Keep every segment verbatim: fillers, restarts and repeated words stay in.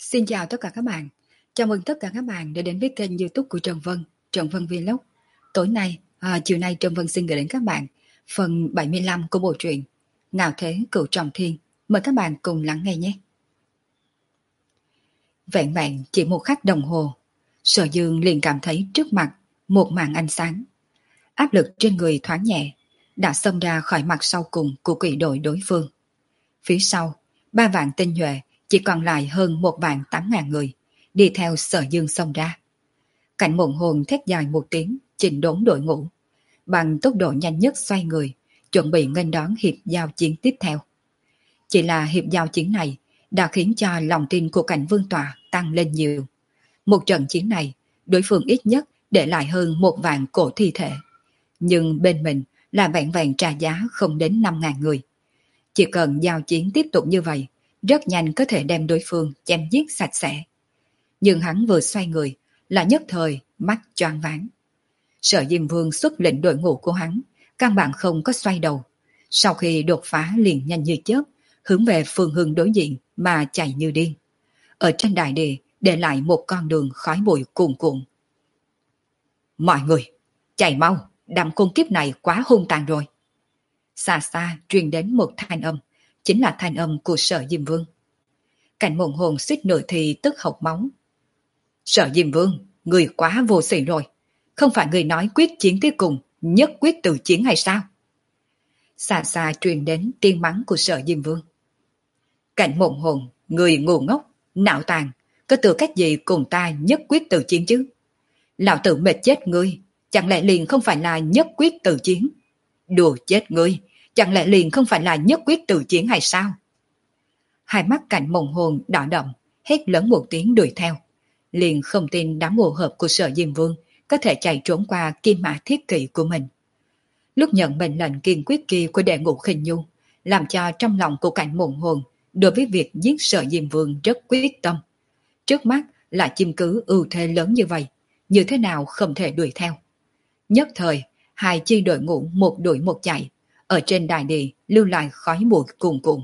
Xin chào tất cả các bạn. Chào mừng tất cả các bạn đã đến với kênh YouTube của Trần Vân, Trần Vân Vlog. Tối nay, à, chiều nay Trần Vân xin gửi đến các bạn phần bảy mươi lăm của bộ truyện Ngạo Thế Cửu Trọng Thiên. Mời các bạn cùng lắng nghe nhé. Vẹn vẹn chỉ một khắc đồng hồ, Sở Dương liền cảm thấy trước mặt một màn ánh sáng. Áp lực trên người thoáng nhẹ, đã xông ra khỏi mặt sau cùng của quỷ đội đối phương. Phía sau, ba vạn tinh nhuệ chỉ còn lại hơn một vạn tám ngàn người, đi theo Sở Dương xông ra. Cảnh Mộng Hồn thét dài một tiếng, chỉnh đốn đội ngũ, bằng tốc độ nhanh nhất xoay người, chuẩn bị nghênh đón hiệp giao chiến tiếp theo. Chỉ là hiệp giao chiến này đã khiến cho lòng tin của Cảnh Vương Tọa tăng lên nhiều. Một trận chiến này, đối phương ít nhất để lại hơn một vạn cổ thi thể, nhưng bên mình là vẹn vẹn trả giá không đến năm ngàn người. Chỉ cần giao chiến tiếp tục như vậy, rất nhanh có thể đem đối phương chém giết sạch sẽ. Nhưng hắn vừa xoay người, là nhất thời mắt choáng váng. Sở Diêm Vương xuất lệnh đội ngũ của hắn, căn bản không có xoay đầu. Sau khi đột phá liền nhanh như chớp, hướng về phương hướng đối diện mà chạy như điên. Ở trên đại địa để lại một con đường khói bụi cuồn cuộn. Mọi người, chạy mau, đám khôn kiếp này quá hung tàn rồi. Xa xa truyền đến một thanh âm, chính là thanh âm của Sở Diêm Vương. Cảnh Mộng Hồn suýt nửa thì tức hộc máu. Sở Diêm Vương, người quá vô sỉ rồi. Không phải người nói quyết chiến tới cùng, nhất quyết từ chiến hay sao? Xa xa truyền đến tiếng mắng của Sở Diêm Vương. Cảnh Mộng Hồn, người ngu ngốc, não tàn, có tư cách gì cùng ta nhất quyết từ chiến chứ? Lão tử mệt chết ngươi, chẳng lẽ liền không phải là nhất quyết từ chiến? Đùa chết ngươi, chẳng lẽ liền không phải là nhất quyết từ chiến hay sao? Hai mắt Cảnh Mộng Hồn đỏ đậm, hét lớn một tiếng đuổi theo. Liền không tin đám ngộ hợp của Sở Diêm Vương có thể chạy trốn qua kim mã thiết kỵ của mình. Lúc nhận mệnh lệnh kiên quyết kia của đệ ngũ Khinh Nhu, làm cho trong lòng của Cảnh Mộng Hồn đối với việc giết Sở Diêm Vương rất quyết tâm. Trước mắt là chiếm cứ ưu thế lớn như vậy, như thế nào không thể đuổi theo. Nhất thời, hai chi đội ngũ một đuổi một chạy, ở trên đại địa lưu lại khói bụi cuồn cuộn.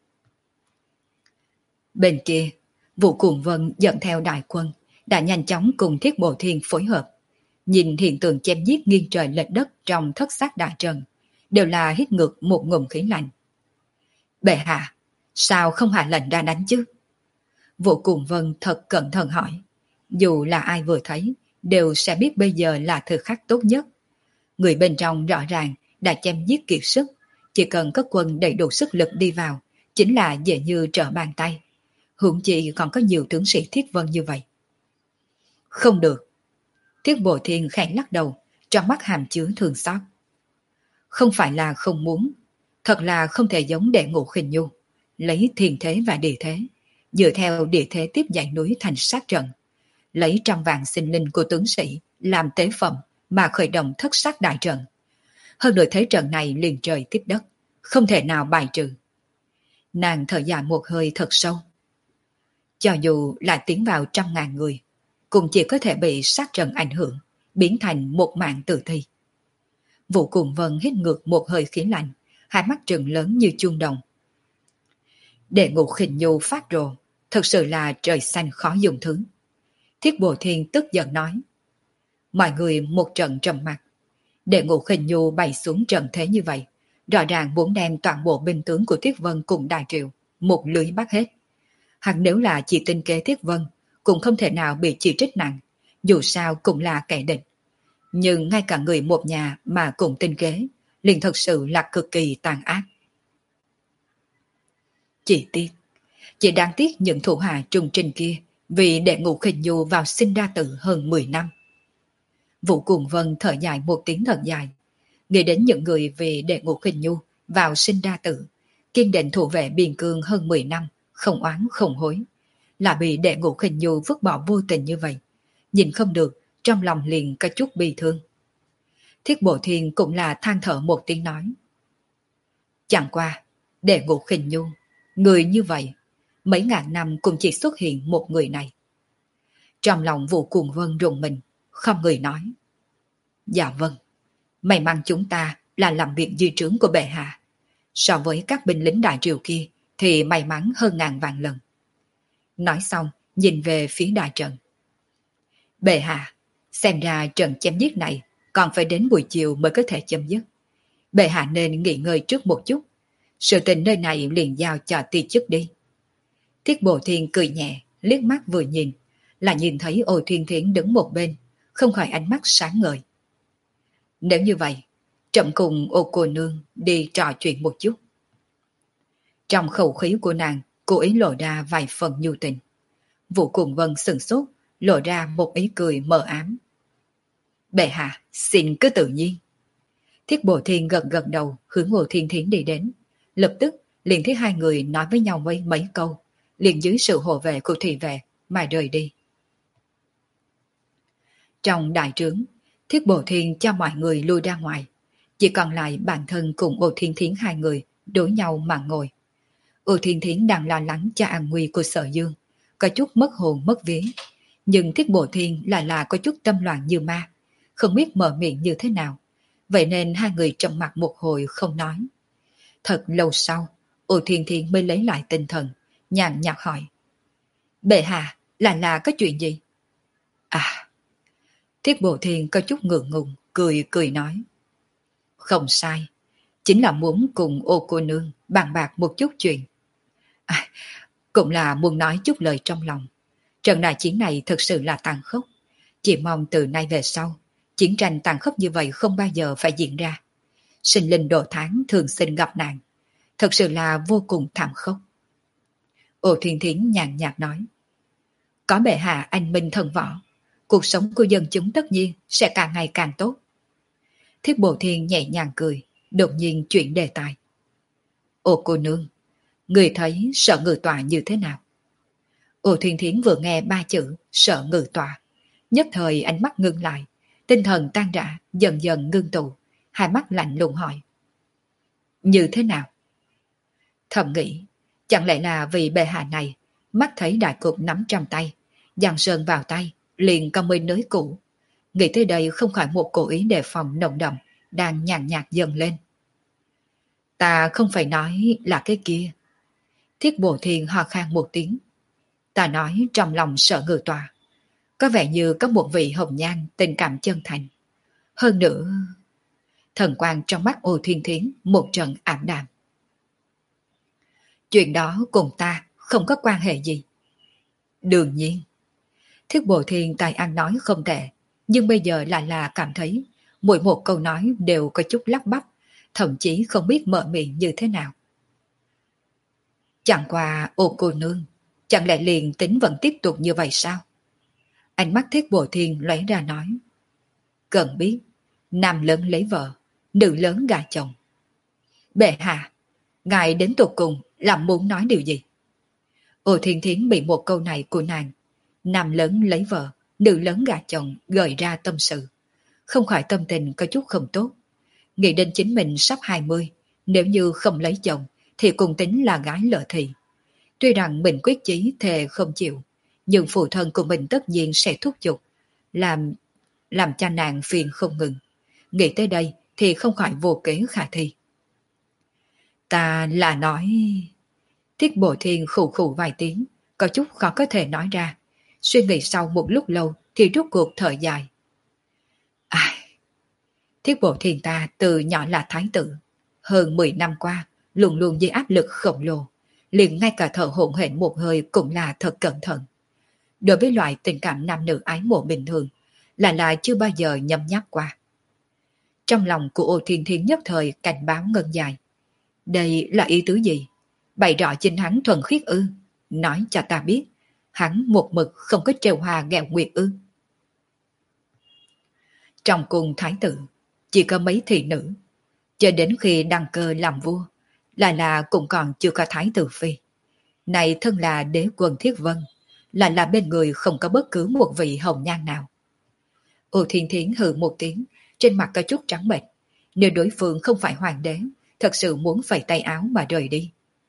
Bên kia, Vũ Cuồng Vân dẫn theo đại quân, đã nhanh chóng cùng Thiết Bộ Thiên phối hợp. Nhìn hiện tượng chém giết nghiêng trời lệch đất trong thất sát đại trận, đều là hít ngược một ngụm khí lạnh. Bệ hạ, sao không hạ lệnh ra đánh chứ? Vũ Cuồng Vân thật cẩn thận hỏi. Dù là ai vừa thấy, đều sẽ biết bây giờ là thời khắc tốt nhất. Người bên trong rõ ràng đã chém giết kiệt sức, chỉ cần có quân đầy đủ sức lực đi vào, chính là dễ như trở bàn tay. Huống chi còn có nhiều tướng sĩ Thiết Vân như vậy. Không được. Thiết Bộ Thiên khẽ lắc đầu, trong mắt hàm chứa thương xót. Không phải là không muốn, thật là không thể giống đệ ngũ Khinh Nhu, lấy thiên thế và địa thế, dựa theo địa thế tiếp dãy núi thành sát trận, lấy trăm vạn sinh linh của tướng sĩ làm tế phẩm mà khởi động thất sát đại trận. Hơn nữa thế trận này liền trời tiếp đất, không thể nào bài trừ. Nàng thở dài một hơi thật sâu. Cho dù là tiến vào trăm ngàn người, cũng chỉ có thể bị sát trận ảnh hưởng, biến thành một mạng tử thi. Vũ Cuồng Vân hít ngược một hơi khí lạnh, hai mắt trừng lớn như chuông đồng. Đệ ngũ Khinh Nhu phát rồ, thật sự là trời xanh khó dùng thứ. Thiết Bộ Thiên tức giận nói. Mọi người một trận trầm mặt. Đệ ngũ Khinh Nhu bày xuống trận thế như vậy, rõ ràng muốn đem toàn bộ binh tướng của Thiết Vân cùng Đại Triệu một lưới bắt hết. Hắn nếu là chỉ tinh kế Thiết Vân, cũng không thể nào bị chỉ trích nặng, dù sao cũng là kẻ địch. Nhưng ngay cả người một nhà mà cùng tinh kế, liền thật sự là cực kỳ tàn ác. Chỉ tiếc, chỉ đáng tiếc những thủ hạ trung trình kia, vì đệ ngũ Khinh Nhu vào sinh ra tử hơn mười năm. Vũ Cuồng Vân thở dài một tiếng thật dài, nghĩ đến những người vì đệ ngũ Khinh Nhu vào sinh ra tử, kiên định thủ vệ biên cương hơn mười năm, không oán không hối, là bị đệ ngũ Khinh Nhu vứt bỏ vô tình như vậy, nhìn không được, trong lòng liền có chút bi thương. Thiết Bộ Thiên cũng là than thở một tiếng nói. Chẳng qua, đệ ngũ Khinh Nhu, người như vậy, mấy ngàn năm cũng chỉ xuất hiện một người này. Trong lòng Vũ Cuồng Vân rùng mình, không người nói. Dạ vâng, may mắn chúng ta là làm việc di trướng của bệ hạ. So với các binh lính Đại Triều kia thì may mắn hơn ngàn vạn lần. Nói xong, nhìn về phía đại trận. Bệ hạ, xem ra trận chém giết này còn phải đến buổi chiều mới có thể chấm dứt. Bệ hạ nên nghỉ ngơi trước một chút. Sự tình nơi này liền giao cho ti chức đi. Thiết Bộ Thiên cười nhẹ, liếc mắt vừa nhìn, là nhìn thấy Ô Thiên Thiến đứng một bên, không khỏi ánh mắt sáng ngời. Nếu như vậy, trẫm cùng Ô cô nương đi trò chuyện một chút. Trong khẩu khí của nàng, cố ý lộ ra vài phần nhu tình. Vũ Cùng Vân sừng sốt, lộ ra một ý cười mờ ám. Bệ hạ, xin cứ tự nhiên. Thiết Bộ Thiên gật gật đầu hướng Ô Thiên Thiến đi đến. Lập tức liền thấy hai người nói với nhau mấy mấy câu, liền dưới sự hộ vệ của thị vệ mà rời đi. Trong đại trướng, Thiết Bộ Thiên cho mọi người lui ra ngoài, chỉ còn lại bản thân cùng Ô Thiên Thiến hai người đối nhau mà ngồi. Ô Thiên Thiến đang lo lắng cho an nguy của Sở Dương, có chút mất hồn mất vía, nhưng Thiết Bộ Thiên lại là có chút tâm loạn như ma, không biết mở miệng như thế nào, vậy nên hai người trầm mặc một hồi không nói. Thật lâu sau, Ô Thiên Thiến mới lấy lại tinh thần, nhàn nhạt hỏi. Bệ hạ, là là có chuyện gì? À, Thiết Bộ Thiên có chút ngượng ngùng, cười cười nói. Không sai, chính là muốn cùng Ô cô nương bàn bạc một chút chuyện. À, cũng là muốn nói chút lời trong lòng. Trận đại chiến này thực sự là tàn khốc. Chỉ mong từ nay về sau, chiến tranh tàn khốc như vậy không bao giờ phải diễn ra. Sinh linh độ tháng thường sinh gặp nạn, thật sự là vô cùng thảm khốc. Ô Thiên Thiến nhàn nhạt nói. Có bệ hạ anh minh thần võ, cuộc sống của dân chúng tất nhiên sẽ càng ngày càng tốt. Thiết Bộ Thiên nhẹ nhàng cười, đột nhiên chuyển đề tài. Ô cô nương, người thấy Sở Ngự Tọa như thế nào? Ô Thiên Thiến vừa nghe ba chữ Sở Ngự Tọa, nhất thời ánh mắt ngưng lại, tinh thần tan rã, dần dần ngưng tụ, hai mắt lạnh lùng hỏi. Như thế nào? Thầm nghĩ, chẳng lẽ là vì bệ hạ này, mắt thấy đại cục nắm trong tay, giang sơn vào tay, liền có mới nới cũ. Nghĩ tới đây không khỏi một cố ý đề phòng nồng đậm, đang nhàn nhạt dần lên. Ta không phải nói là cái kia. Thiết Bộ Thiên ho khan một tiếng. Ta nói trong lòng Sở Ngự Tọa, có vẻ như có một vị hồng nhan tình cảm chân thành. Hơn nữa, thần quang trong mắt Ô Thiên Thiến một trận ảm đạm. Chuyện đó cùng ta không có quan hệ gì. Đương nhiên, Thiết Bộ Thiên tài ăn nói không tệ, nhưng bây giờ lại là cảm thấy mỗi một câu nói đều có chút lắp bắp, thậm chí không biết mở miệng như thế nào. Chẳng qua Ô cô nương, chẳng lẽ liền tính vẫn tiếp tục như vậy sao? Ánh mắt Thiết Bộ Thiên lóe ra nói. Cần biết, nam lớn lấy vợ, nữ lớn gà chồng. Bệ hạ, ngài đến tột cùng là muốn nói điều gì? Ô Thiên Thiến bị một câu này của nàng, nam lớn lấy vợ, nữ lớn gà chồng gợi ra tâm sự. Không khỏi tâm tình có chút không tốt. Nghĩ đến chính mình sắp hai mươi, nếu như không lấy chồng thì cùng tính là gái lợ thị. Tuy rằng mình quyết chí thề không chịu, nhưng phụ thân của mình tất nhiên sẽ thúc giục, làm làm cho nàng phiền không ngừng. Nghĩ tới đây thì không khỏi vô kế khả thi. Ta là nói... Thiết Bộ Thiên khụ khụ vài tiếng, có chút khó có thể nói ra. Suy nghĩ sau một lúc lâu thì rút cuộc thở dài. Ai... Thiết Bộ Thiên ta từ nhỏ là thái tử. Hơn mười năm qua, luôn luôn dưới áp lực khổng lồ. Liền ngay cả thở hổn hển một hơi cũng là thật cẩn thận. Đối với loại tình cảm nam nữ ái mộ bình thường, là là chưa bao giờ nhấm nháp qua. Trong lòng của Ô Thiên Thiến nhất thời cảnh báo ngân dài. Đây là ý tứ gì? Bày rõ chính hắn thuần khiết ư? Nói cho ta biết, hắn một mực không có trêu hoa ghẹo nguyệt ư? Trong cung thái tử, chỉ có mấy thị nữ. Cho đến khi đăng cơ làm vua, là là cũng còn chưa có thái tử phi. Này thân là đế quân Thiết Vân, là là bên người không có bất cứ một vị hồng nhan nào. Ô Thiên Thiến hừ một tiếng, trên mặt có chút trắng bệch. Nếu đối phương không phải hoàng đế, thật sự muốn phẩy tay áo mà rời đi.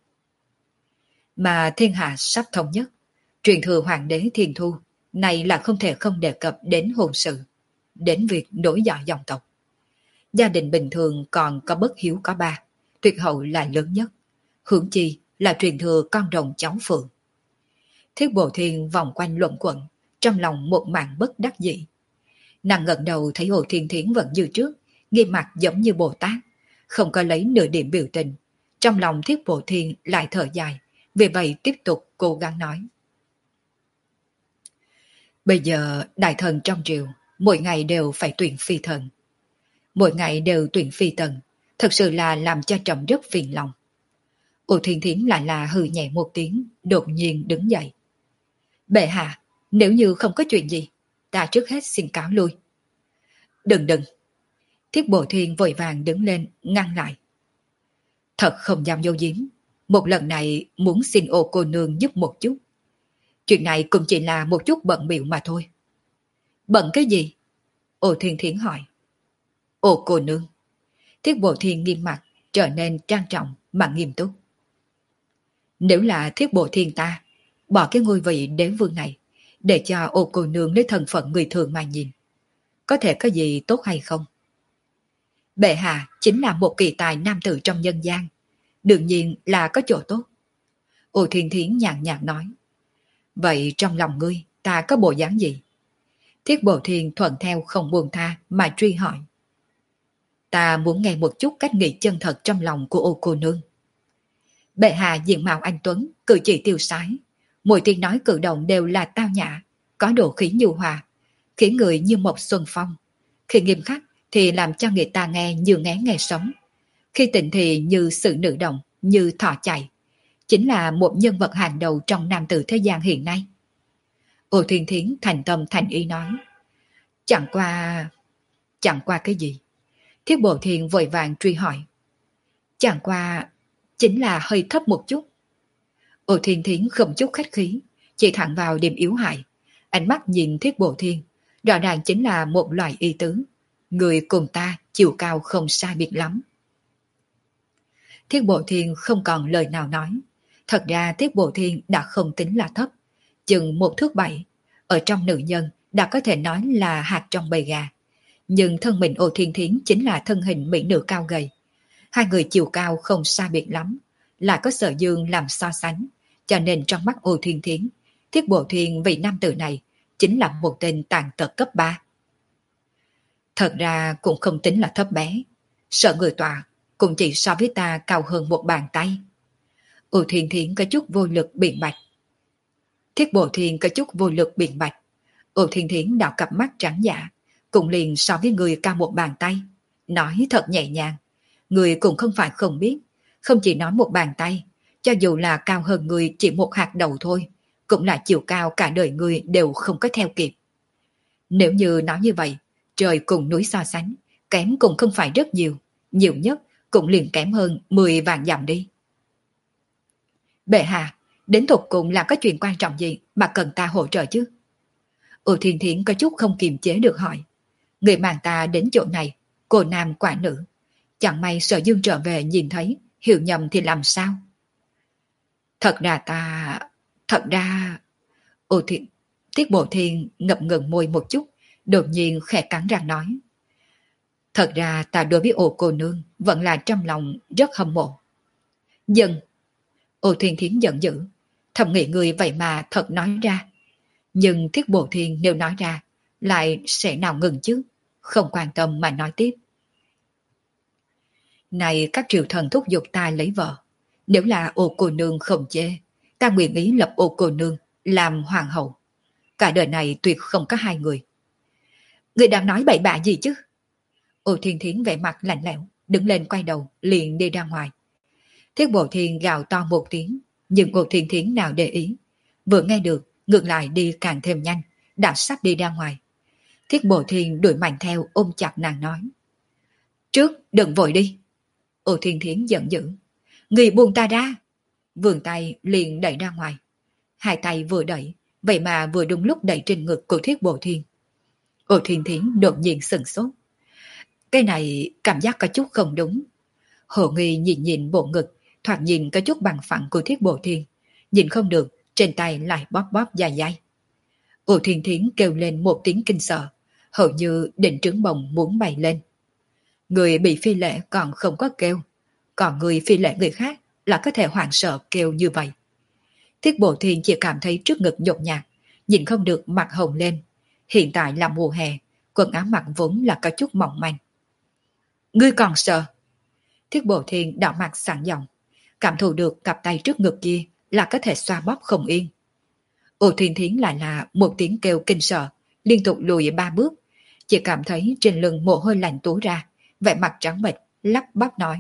Mà thiên hạ sắp thống nhất, truyền thừa hoàng đế Thiên Thu, này là không thể không đề cập đến hôn sự, đến việc nối dõi dòng tộc. Gia đình bình thường còn có bất hiếu có ba, tuyệt hậu là lớn nhất, hưởng chi là truyền thừa con rồng cháu phượng. Thiết Bộ Thiên vòng quanh luẩn quẩn, trong lòng một màn bất đắc dĩ. Nàng ngẩng đầu thấy Hồ Thiên Thiến vẫn như trước, nghiêm mặt giống như Bồ Tát, không có lấy nửa điểm biểu tình. Trong lòng Thiết Bộ Thiên lại thở dài, vì vậy tiếp tục cố gắng nói. Bây giờ đại thần trong triều, mỗi ngày đều phải tuyển phi thần. Mỗi ngày đều tuyển phi tần, thật sự là làm cho trẫm rất phiền lòng. Ô Thiên Thiến lại là hừ nhẹ một tiếng, đột nhiên đứng dậy. Bệ hạ, nếu như không có chuyện gì, ta trước hết xin cáo lui. Đừng đừng. Thiết Bộ Thiên vội vàng đứng lên, ngăn lại. Thật không dám dâu giếm, một lần này muốn xin ô cô nương giúp một chút. Chuyện này cũng chỉ là một chút bận bịu mà thôi. Bận cái gì? Ô Thiên Thiến hỏi. Ô cô nương. Thiết Bộ Thiên nghiêm mặt, trở nên trang trọng mà nghiêm túc. Nếu là Thiết Bộ Thiên ta, bỏ cái ngôi vị đế vương này, để cho ô cô nương lấy thân phận người thường mà nhìn, có thể có gì tốt hay không? Bệ hạ chính là một kỳ tài nam tử trong nhân gian, đương nhiên là có chỗ tốt. Ô Thiên Thiến nhàn nhạt nói. Vậy trong lòng ngươi ta có bộ dáng gì? Thiết Bộ Thiên thuận theo không buông tha mà truy hỏi. Ta muốn nghe một chút cách nghĩ chân thật trong lòng của ô cô nương. Bệ hạ diện mạo anh tuấn, cử chỉ tiêu sái, mỗi tiếng nói cử động đều là tao nhã, có độ khí nhu hòa, khiến người như một xuân phong. Khi nghiêm khắc thì làm cho người ta nghe như nghe nghe sống, khi tịnh thì như sự nữ động, như thỏ chạy. Chính là một nhân vật hàng đầu trong nam tử thế gian hiện nay. Ô Thiên Thiến thành tâm thành ý nói. Chẳng qua... Chẳng qua cái gì? Thiết Bộ Thiên vội vàng truy hỏi. Chẳng qua... Chính là hơi thấp một chút. Ô Thiên Thiến không chút khách khí, chỉ thẳng vào điểm yếu hại. Ánh mắt nhìn Thiết Bộ Thiên, rõ ràng chính là một loại ý tứ. Người cùng ta chiều cao không sai biệt lắm. Thiết Bộ Thiên không còn lời nào nói. Thật ra Thiết Bộ Thiên đã không tính là thấp, chừng một thước bảy, ở trong nữ nhân đã có thể nói là hạt trong bầy gà. Nhưng thân mình Ô Thiên Thiến chính là thân hình mỹ nữ cao gầy. Hai người chiều cao không xa biệt lắm, lại có Sở Dương làm so sánh, cho nên trong mắt Ô Thiên Thiến, Thiết Bộ Thiên vị nam tử này chính là một tên tàn tật cấp ba. Thật ra cũng không tính là thấp bé, sợ người tòa cũng chỉ so với ta cao hơn một bàn tay. Ô Thiên Thiến có chút vô lực biện bạch. Thiết Bộ Thiên có chút vô lực biện bạch. Ô Thiên Thiến đảo cặp mắt trắng dạ, cũng liền so với người cao một bàn tay, nói thật nhẹ nhàng. Người cũng không phải không biết, không chỉ nói một bàn tay, cho dù là cao hơn người chỉ một hạt đầu thôi, cũng là chiều cao cả đời người đều không có theo kịp. Nếu như nói như vậy, trời cùng núi so sánh, kém cũng không phải rất nhiều, nhiều nhất cũng liền kém hơn mười vạn dặm đi. Bệ hạ, đến tục cùng là có chuyện quan trọng gì mà cần ta hỗ trợ chứ? Ô Thiên Thiến có chút không kiềm chế được hỏi. Người mang ta đến chỗ này, cô nam quả nữ. Chẳng may Sở Dương trở về nhìn thấy, hiểu nhầm thì làm sao? Thật ra ta... Thật ra... Ô Thiên... Tiết Bộ Thiên ngập ngừng môi một chút, đột nhiên khẽ cắn răng nói. Thật ra ta đối với ô cô nương vẫn là trong lòng rất hâm mộ. Dần... Ô Thiên Thiến giận dữ, thầm nghĩ người vậy mà thật nói ra. Nhưng Thiết Bộ Thiên nếu nói ra, lại sẽ nào ngừng chứ, không quan tâm mà nói tiếp. Này các triều thần thúc giục ta lấy vợ, nếu là ô cô nương không chê, ta nguyện ý lập ô cô nương làm hoàng hậu. Cả đời này tuyệt không có hai người. Người đang nói bậy bạ gì chứ? Ô Thiên Thiến vẻ mặt lạnh lẽo, đứng lên quay đầu, liền đi ra ngoài. Thiết Bộ Thiên gào to một tiếng, nhưng Ô Thiên Thiến nào để ý. Vừa nghe được, ngược lại đi càng thêm nhanh, đã sắp đi ra ngoài. Thiết Bộ Thiên đuổi mạnh theo ôm chặt nàng nói. Trước, đừng vội đi. Ô Thiên Thiến giận dữ. Người buông ta ra. Vươn tay liền đẩy ra ngoài. Hai tay vừa đẩy, vậy mà vừa đúng lúc đẩy trên ngực của Thiết Bộ Thiên. Ô Thiên Thiến đột nhiên sừng sốt. Cái này cảm giác có chút không đúng. Hồ Nghi nhìn nhìn bộ ngực, thoạt nhìn có chút bằng phẳng của Thiết Bộ Thiên. Nhìn không được, trên tay lại bóp bóp dài dài. Ô Thiên Thiến kêu lên một tiếng kinh sợ, hầu như định trứng bồng muốn bay lên. Người bị phi lễ còn không có kêu, còn người phi lễ người khác là có thể hoảng sợ kêu như vậy. Thiết Bộ Thiên chỉ cảm thấy trước ngực nhột nhạt, nhìn không được mặt hồng lên. Hiện tại là mùa hè, quần áo mặc vốn là có chút mỏng manh. Ngươi còn sợ? Thiết Bộ Thiên đỏ mặt sẵn giọng, cảm thụ được cặp tay trước ngực kia là có thể xoa bóp không yên. Ô Thiên Thiến lại là một tiếng kêu kinh sợ, liên tục lùi ba bước, chỉ cảm thấy trên lưng mồ hôi lạnh túa ra, vẻ mặt trắng bệch, lắp bắp nói.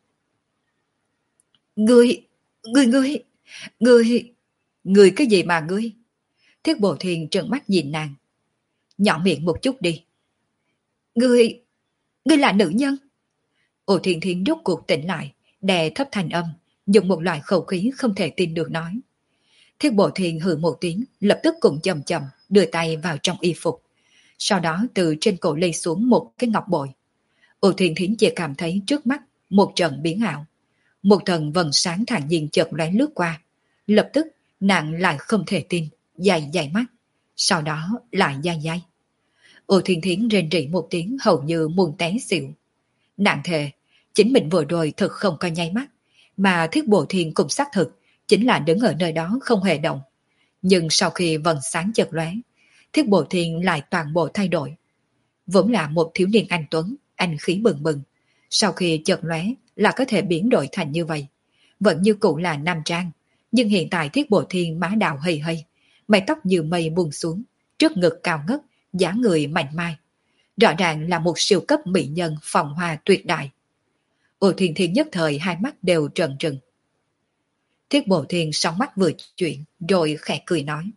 Ngươi, ngươi, ngươi, ngươi, ngươi cái gì mà ngươi? Thiết Bộ Thiên trợn mắt nhìn nàng. Nhỏ miệng một chút đi. Ngươi, ngươi là nữ nhân. Ô Thiên Thiến rốt cuộc tỉnh lại, đè thấp thanh âm, dùng một loại khẩu khí không thể tin được nói. Thiết Bộ Thiên hừ một tiếng, lập tức cũng chậm chậm đưa tay vào trong y phục. Sau đó từ trên cổ lấy xuống một cái ngọc bội. Ô Thiên Thiến chỉ cảm thấy trước mắt một trận biến ảo. Một thần vầng sáng thản nhiên chợt lóe lướt qua. Lập tức nàng lại không thể tin, dày dày mắt. Sau đó lại dai dai. Ô Thiên Thiến rên rỉ một tiếng hầu như muốn té xỉu. Nàng thề, chính mình vừa rồi thật không có nháy mắt, mà Thiết Bộ Thiên cũng xác thực, chính là đứng ở nơi đó không hề động. Nhưng sau khi vầng sáng chợt lóe, Thiết Bộ Thiên lại toàn bộ thay đổi. Vốn là một thiếu niên anh tuấn, anh khí bừng bừng. Sau khi chợt lóe là có thể biến đổi thành như vậy. Vẫn như cũ là nam trang, nhưng hiện tại Thiết Bộ Thiên má đào hây hây, mái tóc như mây buông xuống, trước ngực cao ngất, dáng người mạnh mai. Rõ ràng là một siêu cấp mỹ nhân phòng hoa tuyệt đại. Ô Thiên Thiên nhất thời hai mắt đều trợn trừng. Thiết Bộ Thiên sóng mắt vừa chuyển, rồi khẽ cười nói.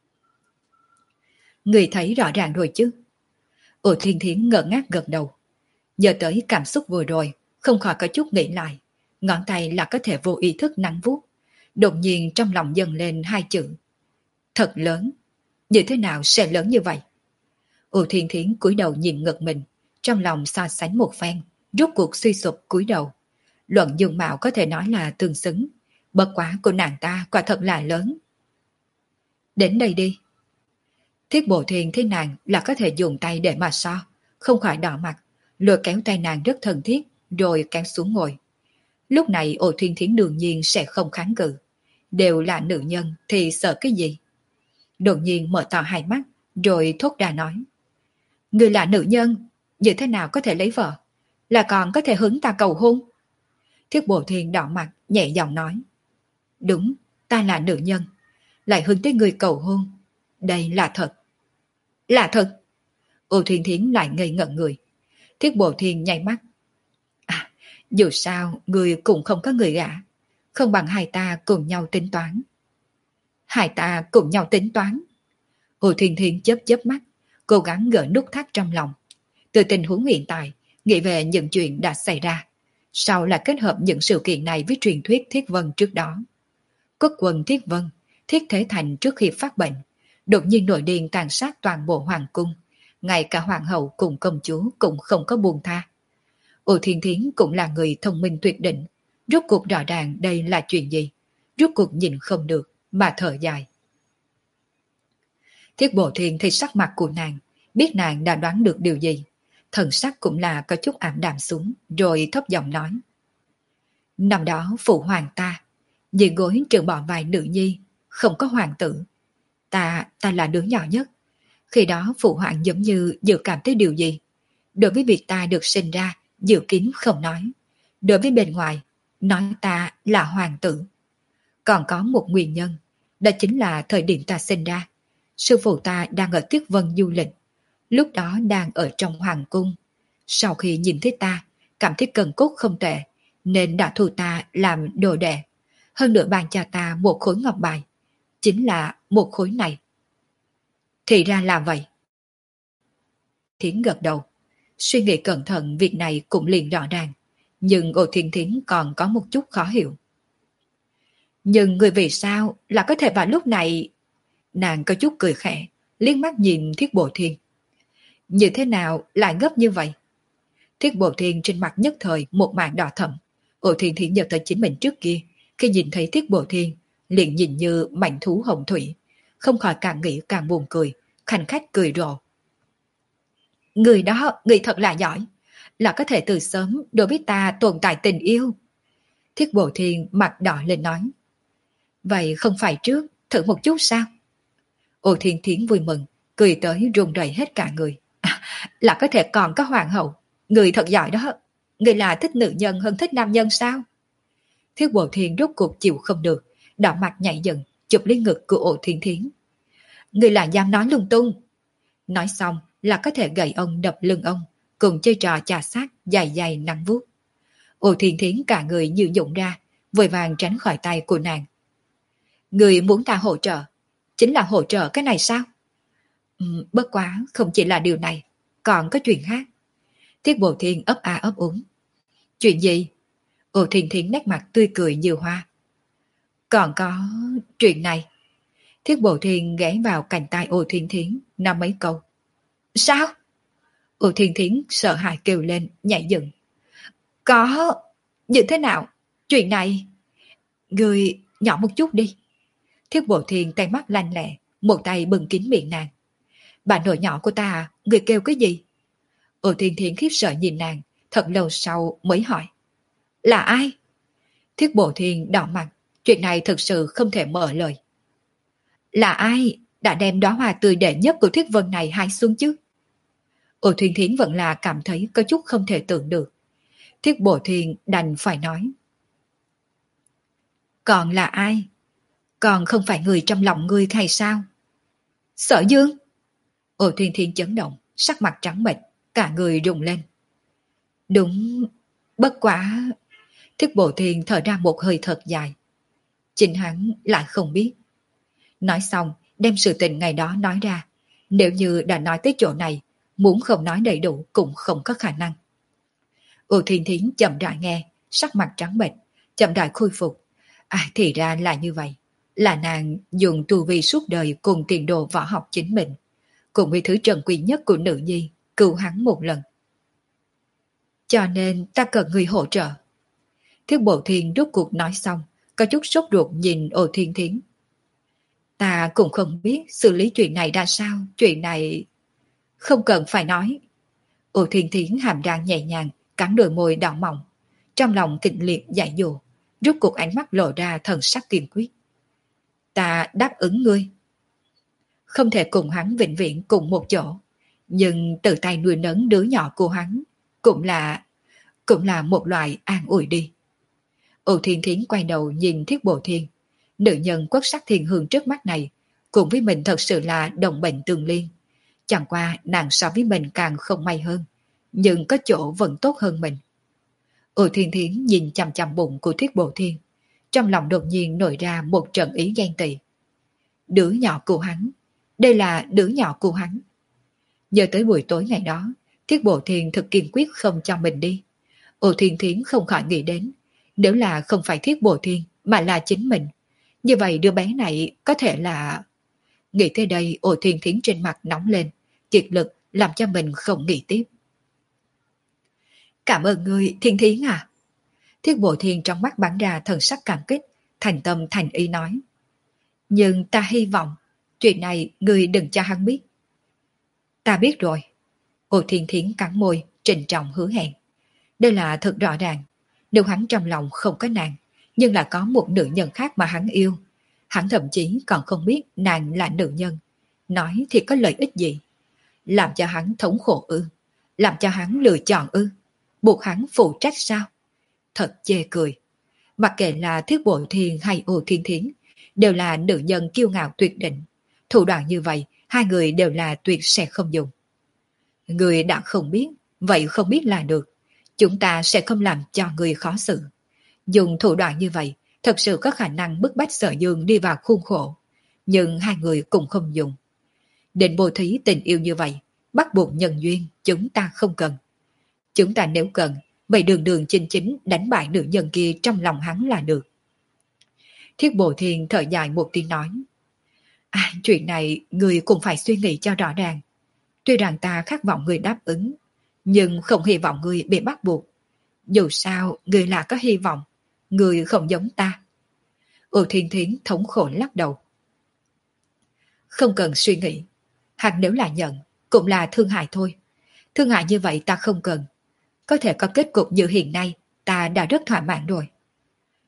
Người thấy rõ ràng rồi chứ? Ô Thiên Thiến ngỡ ngác gật đầu. Nhớ tới cảm xúc vừa rồi, không khỏi có chút nghĩ lại. Ngón tay là có thể vô ý thức nắn vuốt. Đột nhiên trong lòng dâng lên hai chữ. Thật lớn. Như thế nào sẽ lớn như vậy? Ô Thiên Thiến cúi đầu nhìn ngực mình, trong lòng so sánh một phen, rốt cuộc suy sụp cúi đầu. Luận dung mạo có thể nói là tương xứng. Bất quá của nàng ta quả thật là lớn. Đến đây đi. Thiết Bộ Thiên thấy nàng là có thể dùng tay để mà so, không khỏi đỏ mặt, lôi kéo tay nàng rất thân thiết, rồi kéo xuống ngồi. Lúc này Ô Thiên Thiến đương nhiên sẽ không kháng cự. Đều là nữ nhân thì sợ cái gì? Đột nhiên mở to hai mắt, rồi thốt ra nói. Người là nữ nhân, như thế nào có thể lấy vợ? Là còn có thể hứng ta cầu hôn? Thiết Bộ Thiên đỏ mặt, nhẹ giọng nói. Đúng, ta là nữ nhân, lại hứng tới người cầu hôn. Đây là thật. Là thật. Ô Thiên Thiến lại ngây ngẩn người. Thiết Bộ Thiên nháy mắt. À, dù sao người cũng không có người gả, không bằng hai ta cùng nhau tính toán. Hai ta cùng nhau tính toán. Ô Thiên Thiến chớp chớp mắt, cố gắng gỡ nút thắt trong lòng. Từ tình huống hiện tại, nghĩ về những chuyện đã xảy ra, sau là kết hợp những sự kiện này với truyền thuyết Thiết Vân trước đó. Quốc quân Thiết Vân, Thiết Thế Thành trước khi phát bệnh, đột nhiên nổi điên tàn sát toàn bộ hoàng cung, ngay cả hoàng hậu cùng công chúa cũng không có buông tha. Ô Thiên Thiến cũng là người thông minh tuyệt đỉnh, rốt cuộc rõ ràng đây là chuyện gì, rốt cuộc nhìn không được mà thở dài. Thiết Bộ Thiên thấy sắc mặt của nàng, biết nàng đã đoán được điều gì, thần sắc cũng là có chút ảm đạm xuống, rồi thấp giọng nói. Năm đó phụ hoàng ta, dưới gối trừ bỏ vài nữ nhi, không có hoàng tử. Ta, ta là đứa nhỏ nhất. Khi đó phụ hoàng giống như dự cảm tới điều gì. Đối với việc ta được sinh ra, dự kiến không nói. Đối với bên ngoài, nói ta là hoàng tử. Còn có một nguyên nhân, đó chính là thời điểm ta sinh ra. Sư phụ ta đang ở Tuyết Vân du lịch, lúc đó đang ở trong hoàng cung. Sau khi nhìn thấy ta, cảm thấy cần cốt không tệ, nên đã thu ta làm đồ đệ. Hơn nữa ban cho ta một khối ngọc bài, chính là một khối này. Thì ra là vậy. Thiến gật đầu, suy nghĩ cẩn thận việc này cũng liền rõ ràng, nhưng Ô Thiên Thiến còn có một chút khó hiểu. Nhưng người vì sao là có thể vào lúc này? Nàng có chút cười khẽ, liếc mắt nhìn Thiết Bộ Thiên. Như thế nào lại gấp như vậy? Thiết Bộ Thiên trên mặt nhất thời một màn đỏ thẫm. Ô Thiên Thiến nhớ tới chính mình trước kia, khi nhìn thấy Thiết Bộ Thiên, liền nhìn như mảnh thú hồng thủy, không khỏi càng nghĩ càng buồn cười, khanh khách cười rộ. Người đó, người thật là giỏi, là có thể từ sớm đối với ta tồn tại tình yêu. Thiết Bộ Thiên mặt đỏ lên nói. Vậy không phải trước thử một chút sao? Ô Thiên Thiến vui mừng, cười tới run rẩy hết cả người. À, là có thể còn có hoàng hậu, người thật giỏi đó. Người là thích nữ nhân hơn thích nam nhân sao? Thiết Bộ Thiên rốt cuộc chịu không được, đỏ mặt nhảy dựng, chụp lấy ngực của Ô Thiên Thiến. Người là dám nói lung tung. Nói xong là có thể gậy ông đập lưng ông, cùng chơi trò chà sát dài dài nắng vuốt. Ô Thiên Thiến cả người như dụng ra, vội vàng tránh khỏi tay của nàng. Người muốn ta hỗ trợ, chính là hỗ trợ cái này sao? Ừ, bất quá không chỉ là điều này, còn có chuyện khác. Thiết Bộ Thiên ấp a ấp úng. Chuyện gì? Ô Thiên Thiến nét mặt tươi cười như hoa. Còn có chuyện này. Thiết Bộ Thiên ghé vào cành tay Ô Thiên Thiến, nói mấy câu. Sao? Ô Thiên Thiến sợ hãi kêu lên, nhảy dựng. Có, như thế nào? Chuyện này... Người nhỏ một chút đi. Thiết Bộ Thiên tay mắt lanh lẹ, một tay bưng kín miệng nàng. Bà nội nhỏ của ta à, người kêu cái gì? Ô Thiên Thiến khiếp sợ nhìn nàng, thật lâu sau mới hỏi. Là ai? Thiết Bộ Thiên đỏ mặt, chuyện này thực sự không thể mở lời. Là ai đã đem đóa hoa tươi đệ nhất của Thiết Vân này hái xuống chứ? Ô Thiên Thiến vẫn là cảm thấy có chút không thể tưởng được. Thiết Bộ Thiên đành phải nói. Còn là ai? Còn không phải người trong lòng ngươi hay sao? Sở Dương! Ô Thiên Thiến chấn động, sắc mặt trắng bệch, cả người rùng lên. Đúng, bất quá... Thiết Bộ Thiên thở ra một hơi thật dài. Chính hắn lại không biết. Nói xong, đem sự tình ngày đó nói ra. Nếu như đã nói tới chỗ này, muốn không nói đầy đủ cũng không có khả năng. Ô Thiên Thiến chậm rãi nghe, sắc mặt trắng bệch, chậm rãi khôi phục. À thì ra là như vậy. Là nàng dùng tu vi suốt đời cùng tiền đồ võ học chính mình, cùng với thứ trần quý nhất của nữ nhi, cứu hắn một lần. Cho nên ta cần người hỗ trợ. Thiết Bộ Thiên rốt cuộc nói xong, có chút sốt ruột nhìn Ô Thiên Thiến. Ta cũng không biết xử lý chuyện này ra sao, chuyện này... Không cần phải nói. Ô Thiên Thiến hàm răng nhẹ nhàng, cắn đôi môi đỏ mỏng. Trong lòng kịch liệt dại dồ, rốt cuộc ánh mắt lộ ra thần sắc kiên quyết. Ta đáp ứng ngươi. Không thể cùng hắn vĩnh viễn cùng một chỗ, nhưng từ tay nuôi nấng đứa nhỏ của hắn cũng là cũng là một loại an ủi đi. Ô Thiên Thiến quay đầu nhìn Thiết Bộ Thiên. Nữ nhân quốc sắc thiên hương trước mắt này cùng với mình thật sự là đồng bệnh tương liên. Chẳng qua nàng so với mình càng không may hơn, nhưng có chỗ vẫn tốt hơn mình. Ô Thiên Thiến nhìn chằm chằm bụng của Thiết Bộ Thiên, trong lòng đột nhiên nổi ra một trận ý ghen tị. Đứa nhỏ của hắn, đây là đứa nhỏ của hắn. Nhớ tới buổi tối ngày đó, Thiết Bộ Thiên thực kiên quyết không cho mình đi. Ô Thiên Thiến không khỏi nghĩ đến, nếu là không phải Thiết Bộ Thiên mà là chính mình, như vậy đứa bé này có thể là... Nghĩ tới đây, Ô Thiên Thiến trên mặt nóng lên, kiệt lực làm cho mình không nghĩ tiếp. Cảm ơn ngươi, Thiên Thiến à. Thiết Bộ Thiên trong mắt bắn ra thần sắc cảm kích, thành tâm thành ý nói. Nhưng ta hy vọng, chuyện này ngươi đừng cho hắn biết. Ta biết rồi. Ô Thiên Thiến cắn môi, trịnh trọng hứa hẹn. Đây là thật rõ ràng, nếu hắn trong lòng không có nàng, nhưng là có một nữ nhân khác mà hắn yêu, hắn thậm chí còn không biết nàng là nữ nhân. Nói thì có lợi ích gì? Làm cho hắn thống khổ ư? Làm cho hắn lựa chọn ư? Buộc hắn phụ trách sao? Thật chê cười. Mặc kệ là Thiết Bộ Thiên hay Ô Thiên Thiến, đều là nữ nhân kiêu ngạo tuyệt đỉnh. Thủ đoạn như vậy, hai người đều là tuyệt sẽ không dùng. Người đã không biết, vậy không biết là được. Chúng ta sẽ không làm cho người khó xử. Dùng thủ đoạn như vậy, thật sự có khả năng bức bách Sở Dương đi vào khuôn khổ. Nhưng hai người cũng không dùng. Định bố thí tình yêu như vậy, bắt buộc nhân duyên, chúng ta không cần. Chúng ta nếu cần, vậy đường đường chính chính đánh bại nữ nhân kia trong lòng hắn là được. Thiết Bộ Thiên thở dài một tiếng nói. À, chuyện này người cũng phải suy nghĩ cho rõ ràng. Tuy rằng ta khát vọng người đáp ứng, nhưng không hy vọng người bị bắt buộc. Dù sao, người là có hy vọng, người không giống ta. Ô Thiên Thiến thống khổ lắc đầu. Không cần suy nghĩ, hắn nếu là nhận, cũng là thương hại thôi. Thương hại như vậy ta không cần. Có thể có kết cục như hiện nay, ta đã rất thỏa mãn rồi.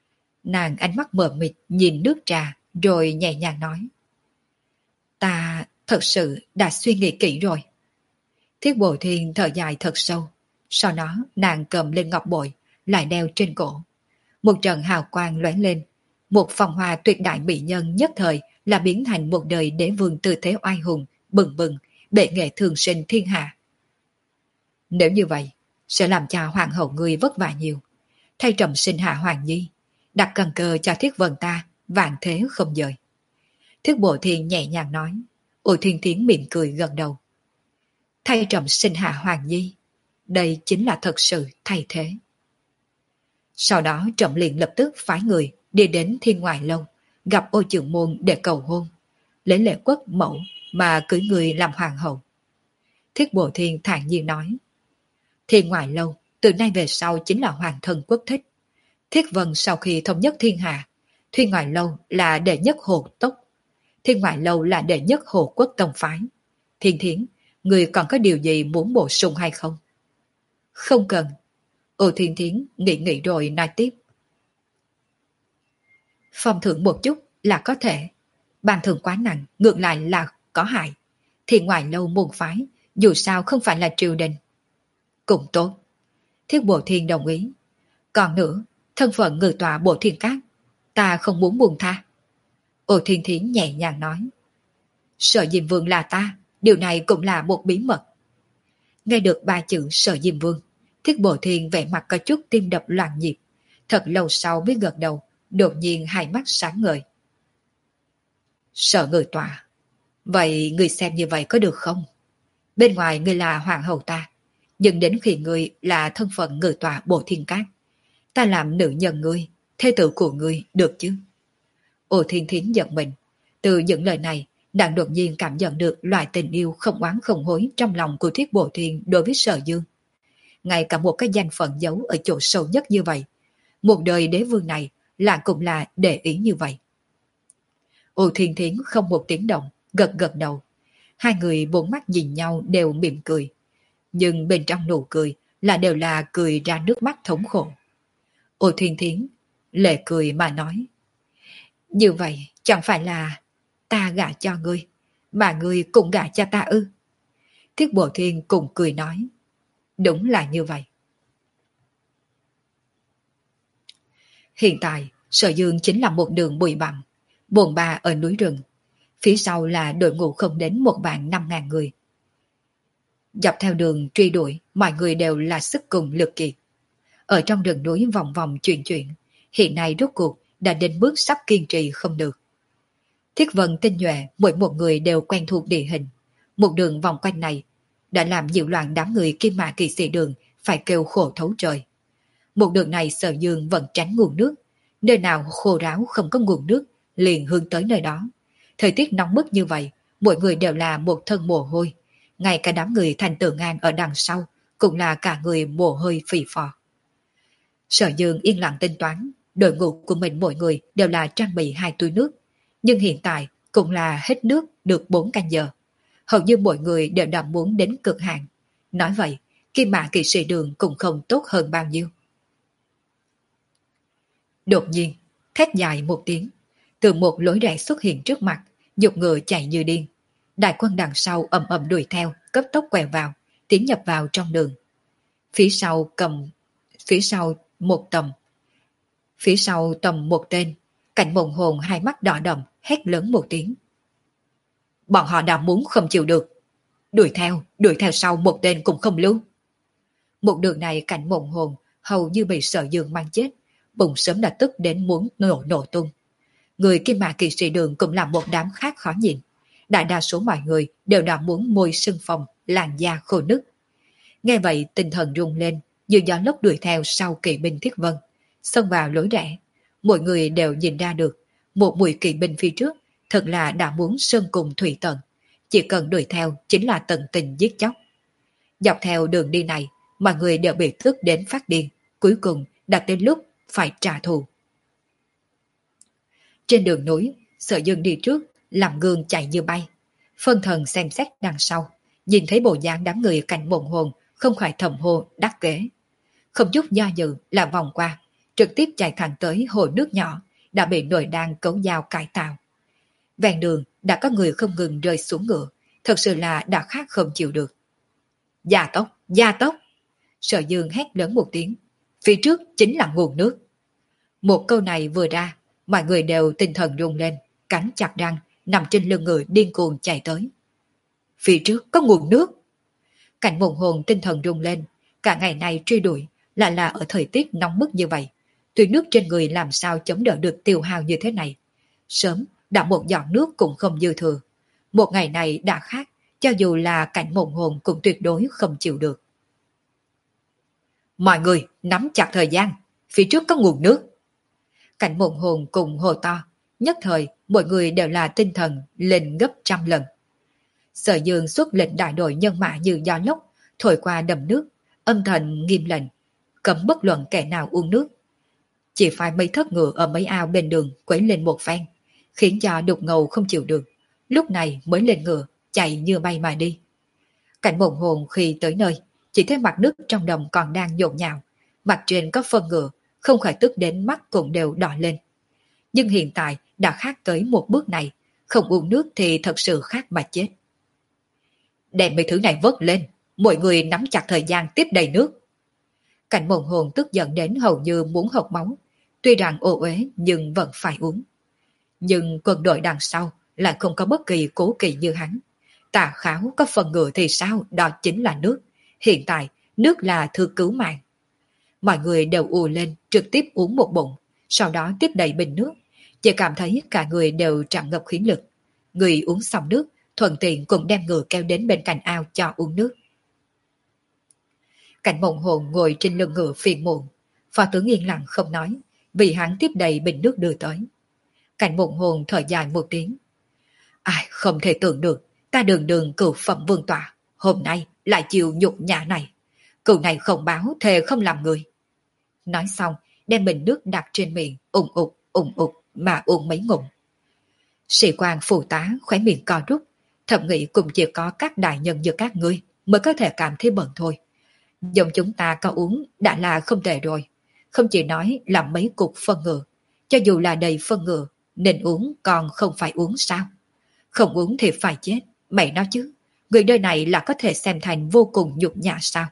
Nàng ánh mắt mờ mịt nhìn nước trà rồi nhẹ nhàng nói. Ta thật sự đã suy nghĩ kỹ rồi. Thiết Bồ Thiên thở dài thật sâu. Sau đó nàng cầm lên ngọc bội, lại đeo trên cổ. Một trận hào quang lóe lên. Một phong hoa tuyệt đại mỹ nhân nhất thời là biến thành một đời đế vương tư thế oai hùng, bừng bừng, bệ nghệ thường sinh thiên hạ. Nếu như vậy, sẽ làm cho hoàng hậu ngươi vất vả nhiều. Thay Trầm sinh hạ hoàng nhi, đặt căn cơ cho Thiết Vân ta, vạn thế không dời. Thiết Bộ Thiên nhẹ nhàng nói. Ôi Thiên Thiến mỉm cười gần đầu. Thay Trầm sinh hạ hoàng nhi, đây chính là thật sự thay thế. Sau đó Trầm liền lập tức phái người đi đến Thiên Ngoại Lâu, gặp Ô Trường Môn để cầu hôn, lấy lễ quốc mẫu mà cưới người làm hoàng hậu. Thiết Bộ Thiên thản nhiên nói. Thiên Ngoại Lâu từ nay về sau chính là hoàng thân quốc thích. Thiết Vân sau khi thống nhất thiên hạ, Thiên Ngoại Lâu là đệ nhất hồ tốc, Thiên Ngoại Lâu là đệ nhất hồ quốc tông phái. Thiên Thiến, người còn có điều gì muốn bổ sung hay không? Không cần. Ô Thiên Thiến nghĩ nghĩ rồi nói tiếp. Phong thưởng một chút là có thể, ban thưởng quá nặng ngược lại là có hại. Thiên Ngoại Lâu môn phái dù sao không phải là triều đình. Cũng tốt. Thiết Bộ Thiên đồng ý. Còn nữa, thân phận ngự tọa Bộ Thiên Cát, ta không muốn buông tha. Ô Thiên Thiến nhẹ nhàng nói. Sở Diêm Vương là ta, điều này cũng là một bí mật. Nghe được ba chữ Sở Diêm Vương, Thiết Bộ Thiên vẻ mặt có chút tim đập loạn nhịp. Thật lâu sau mới gật đầu, đột nhiên hai mắt sáng ngời. Sở ngự tọa. Vậy người xem như vậy có được không? Bên ngoài người là hoàng hậu ta, nhưng đến khi người là thân phận ngự tọa Bộ Thiên Cát, ta làm nữ nhân ngươi, thê tử của ngươi được chứ? Ô Thiên Thiến giận mình. Từ những lời này, nàng đột nhiên cảm nhận được loại tình yêu không oán không hối trong lòng của Thiết Bộ Thiên đối với Sở Dương. Ngay cả một cái danh phận giấu ở chỗ sâu nhất như vậy, một đời đế vương này là cũng là để ý như vậy. Ô Thiên Thiến không một tiếng động, gật gật đầu. Hai người bốn mắt nhìn nhau đều mỉm cười. Nhưng bên trong nụ cười là đều là cười ra nước mắt thống khổ. Ô Thiên Thiến lệ cười mà nói. Như vậy chẳng phải là ta gả cho ngươi, mà ngươi cũng gả cho ta ư? Thiết Bộ Thiên cùng cười nói. Đúng là như vậy. Hiện tại, Sở Dương chính là một đường bụi bặm, bồn ba ở núi rừng. Phía sau là đội ngũ không đến một vạn năm ngàn người. Dọc theo đường truy đuổi, mọi người đều là sức cùng lực kiệt. Ở trong rừng núi vòng vòng chuyển chuyển, hiện nay rốt cuộc đã đến bước sắp kiên trì không được. Thiết Vân tinh nhuệ, mỗi một người đều quen thuộc địa hình. Một đường vòng quanh này đã làm nhiều loạn đám người Kim Mã Kỵ Sĩ Đường phải kêu khổ thấu trời. Một đường này Sở Dương vẫn tránh nguồn nước, nơi nào khô ráo không có nguồn nước liền hướng tới nơi đó. Thời tiết nóng bức như vậy, mỗi người đều là một thân mồ hôi, ngay cả đám người Thành Tử Ngan ở đằng sau cũng là cả người mồ hôi phì phò. Sở Dương yên lặng tính toán, đội ngũ của mình mỗi người đều là trang bị hai túi nước, nhưng hiện tại cũng là hết nước được bốn canh giờ. Hầu như mọi người đều đã muốn đến cực hạn. Nói vậy, Kim Mã Kỵ Sĩ Đường cũng không tốt hơn bao nhiêu. Đột nhiên, thét dài một tiếng, từ một lối rẽ xuất hiện trước mặt, dục ngựa chạy như điên. Đại quân đằng sau ầm ầm đuổi theo, cấp tốc quẹo vào, tiến nhập vào trong đường. Phía sau cầm, phía sau một tầm, phía sau tầm một tên, Cảnh Mộng Hồn hai mắt đỏ đậm, hét lớn một tiếng. Bọn họ đã muốn không chịu được. Đuổi theo, đuổi theo sau một tên cũng không lưu. Một đường này Cảnh Mộng Hồn hầu như bị Sở Dương mang chết, bụng sớm đã tức đến muốn nổ nổ tung. Người Kim Mã Kỵ Sĩ Đường cũng là một đám khác khó nhìn. Đại đa số mọi người đều đã muốn môi sưng phồng, làn da khô nứt. Nghe vậy tinh thần rung lên, như gió lốc đuổi theo sau kỵ binh Thiết Vân, xông vào lối rẽ. Mọi người đều nhìn ra được, một mũi kỵ binh phía trước thật là đã muốn sơn cùng thủy tận, chỉ cần đuổi theo chính là tận tình giết chóc. Dọc theo đường đi này, mọi người đều bị tức đến phát điên, cuối cùng đã đến lúc phải trả thù. Trên đường núi, Sở Dương đi trước, làm gương chạy như bay. Phân thần xem xét đằng sau, nhìn thấy bộ dáng đám người Cảnh Mộng Hồn, không khỏi thầm hô đắc kế. Không chút do dự là vòng qua, trực tiếp chạy thẳng tới hồ nước nhỏ đã bị nội đan cấu dao cải tạo. Ven đường đã có người không ngừng rơi xuống ngựa, thật sự là đã khát không chịu được. Gia tốc, gia tốc! Sở Dương hét lớn một tiếng, phía trước chính là nguồn nước. Một câu này vừa ra, mọi người đều tinh thần rung lên, cắn chặt răng, nằm trên lưng ngựa điên cuồng chạy tới. Phía trước có nguồn nước! Cảnh Mộng Hồn tinh thần rung lên, cả ngày này truy đuổi, lại là ở thời tiết nóng bức như vậy. Tuy nước trên người làm sao chống đỡ được tiêu hao như thế này. Sớm đã một giọt nước cũng không dư thừa. Một ngày này đã khác, cho dù là Cảnh Mộng Hồn cũng tuyệt đối không chịu được. Mọi người nắm chặt thời gian, phía trước có nguồn nước. Cảnh Mộng Hồn cùng hồ to, nhất thời mọi người đều là tinh thần lên gấp trăm lần. Sở Dương xuất lệnh đại đội nhân mã như gió lốc, thổi qua đầm nước, âm thần nghiêm lệnh, cấm bất luận kẻ nào uống nước. Chỉ phải mấy thất ngựa ở mấy ao bên đường quấy lên một phen, khiến cho đục ngầu không chịu được, lúc này mới lên ngựa, chạy như bay mà đi. Cảnh Mộng Hồn khi tới nơi, chỉ thấy mặt nước trong đồng còn đang nhộn nhạo, mặt trên có phân ngựa, không khỏi tức đến mắt cũng đều đỏ lên. Nhưng hiện tại đã khác tới một bước này, không uống nước thì thật sự khác mà chết. Đem mấy thứ này vớt lên, mọi người nắm chặt thời gian tiếp đầy nước. Cảnh Mộng Hồn tức giận đến hầu như muốn hộc máu, tuy rằng ô uế nhưng vẫn phải uống. Nhưng quân đội đằng sau lại không có bất kỳ cố kỵ như hắn. Tà Kháo có phần ngựa thì sao, đó chính là nước. Hiện tại, nước là thứ cứu mạng. Mọi người đều ùa lên, trực tiếp uống một bụng, sau đó tiếp đầy bình nước. Chỉ cảm thấy cả người đều tràn ngập khí lực. Người uống xong nước, thuận tiện cũng đem ngựa kéo đến bên cạnh ao cho uống nước. Cảnh Mộng Hồn ngồi trên lưng ngựa phiền muộn, Phó tướng yên lặng không nói, vì hắn tiếp đầy bình nước đưa tới. Cảnh Mộng Hồn thở dài một tiếng. Ai không thể tưởng được, ta đường đường cửu phẩm vương tọa, hôm nay lại chịu nhục nhã này. Cửu này không báo, thề không làm người. Nói xong, đem bình nước đặt trên miệng, ủng ục, ủng ục mà uống mấy ngụm. Sĩ quan phụ tá khóe miệng co rút, thầm nghĩ cũng chỉ có các đại nhân như các ngươi mới có thể cảm thấy bận thôi. Dòng chúng ta có uống đã là không tệ rồi, không chỉ nói là mấy cục phân ngựa, cho dù là đầy phân ngựa, nên uống còn không phải uống sao? Không uống thì phải chết, mày nói chứ, người nơi này là có thể xem thành vô cùng nhục nhã sao?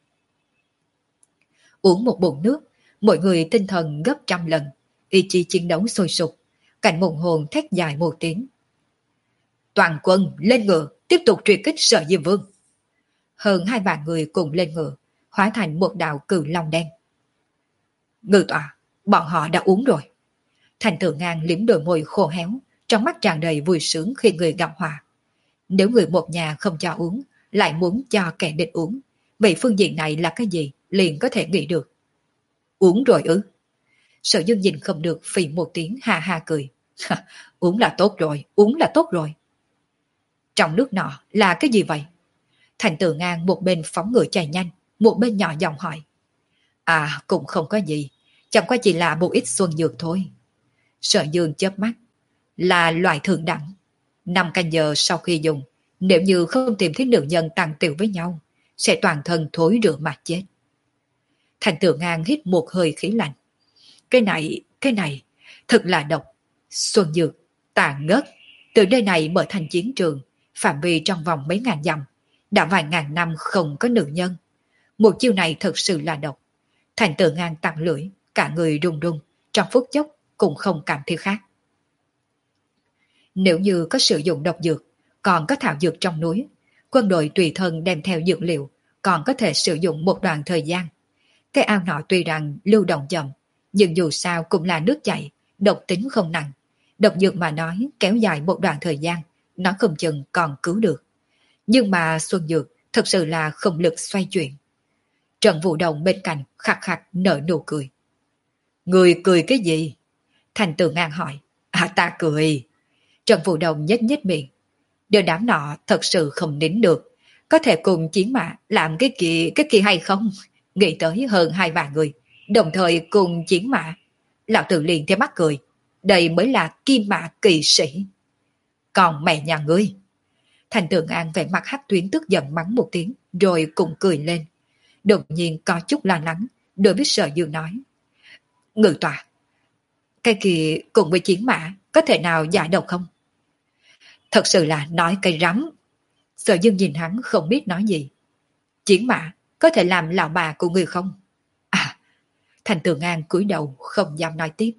Uống một bụng nước, mọi người tinh thần gấp trăm lần, ý chí chiến đấu sôi sục. Cảnh Mộng Hồn thét dài một tiếng. Toàn quân lên ngựa, tiếp tục truy kích Sở Diêm Vương. Hơn hai vạn người cùng lên ngựa, hóa thành một đạo cự long đen. Ngự tọa, bọn họ đã uống rồi. Thành Tử Ngang liếm đôi môi khô héo, trong mắt tràn đầy vui sướng khi người gặp họa. Nếu người một nhà không cho uống, lại muốn cho kẻ địch uống, vậy phương diện này là cái gì, liền có thể nghĩ được. Uống rồi ư? Sở Dương nhìn không được phì một tiếng ha ha cười. Uống là tốt rồi, uống là tốt rồi. Trong nước nọ là cái gì vậy? Thành Tử Ngang một bên phóng ngựa chạy nhanh, một bên nhỏ giọng hỏi. À, cũng không có gì, chẳng qua chỉ là một ít xuân dược thôi. Sở Dương chớp mắt. Là loại thượng đẳng. Năm canh giờ sau khi dùng, nếu như không tìm thấy nữ nhân tăng tiểu với nhau, sẽ toàn thân thối rữa mà chết. Thành Tử Ngang hít một hơi khí lạnh. Cái này, cái này, thật là độc. Xuân dược, tàn ngất. Từ nơi này mở thành chiến trường, phạm vi trong vòng mấy ngàn dặm, đã vài ngàn năm không có nữ nhân. Một chiêu này thật sự là độc. Thành Tử Ngang tặng lưỡi, cả người run run, trong phút chốc cũng không cảm thấy khác. Nếu như có sử dụng độc dược, còn có thảo dược trong núi, quân đội tùy thân đem theo dược liệu, còn có thể sử dụng một đoạn thời gian. Cái ao nọ tuy rằng lưu động chậm, nhưng dù sao cũng là nước chảy, độc tính không nặng. Độc dược mà nói kéo dài một đoạn thời gian, nó không chừng còn cứu được. Nhưng mà Xuân Dược thật sự là không lực xoay chuyển. Trần Vũ Đồng bên cạnh khạc khạc nở nụ cười. Người cười cái gì? Thành Tử Ngang hỏi. À ta cười. Trần Vũ Đồng nhếch nhếch miệng. Điều đám nọ thật sự không nín được. Có thể cùng chiến mã làm cái kỳ, cái kỳ hay không? Nghĩ tới hơn hai vạn người, đồng thời cùng chiến mã. Lão Tử liền theo mắt cười. Đây mới là kim mã kỳ sĩ. Còn mẹ nhà ngươi. Thành Tử An vẻ mặt hắc tuyến tức giận mắng một tiếng, rồi cũng cười lên. Đột nhiên có chút lo lắng, đối với Sở Dương nói. Ngự tọa, cái kia cùng với chiến mã có thể nào giải độc không? Thật sự là nói cây rắm. Sở Dương nhìn hắn không biết nói gì. Chiến mã có thể làm lão bà của người không? À, Thành Tường An cúi đầu không dám nói tiếp.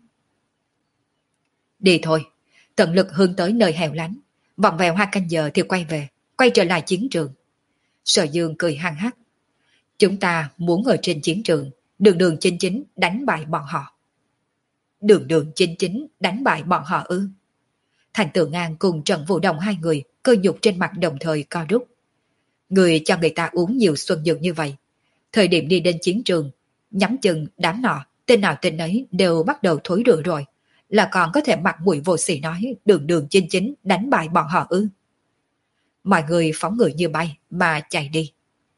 Đi thôi, tận lực hướng tới nơi hẻo lánh, vòng vèo hai canh giờ thì quay về, quay trở lại chiến trường. Sở Dương cười hăng hắc. Chúng ta muốn ở trên chiến trường, đường đường chính chính đánh bại bọn họ. Đường đường chính chính đánh bại bọn họ ư? Thành Tường An cùng Trần Vũ Đồng hai người cơ nhục trên mặt đồng thời co rút. Người cho người ta uống nhiều xuân dược như vậy. Thời điểm đi đến chiến trường, nhắm chừng đám nọ, tên nào tên ấy đều bắt đầu thối rữa rồi. Là còn có thể mặt mũi vô sỉ nói đường đường chính chính đánh bại bọn họ ư? Mọi người phóng người như bay mà chạy đi.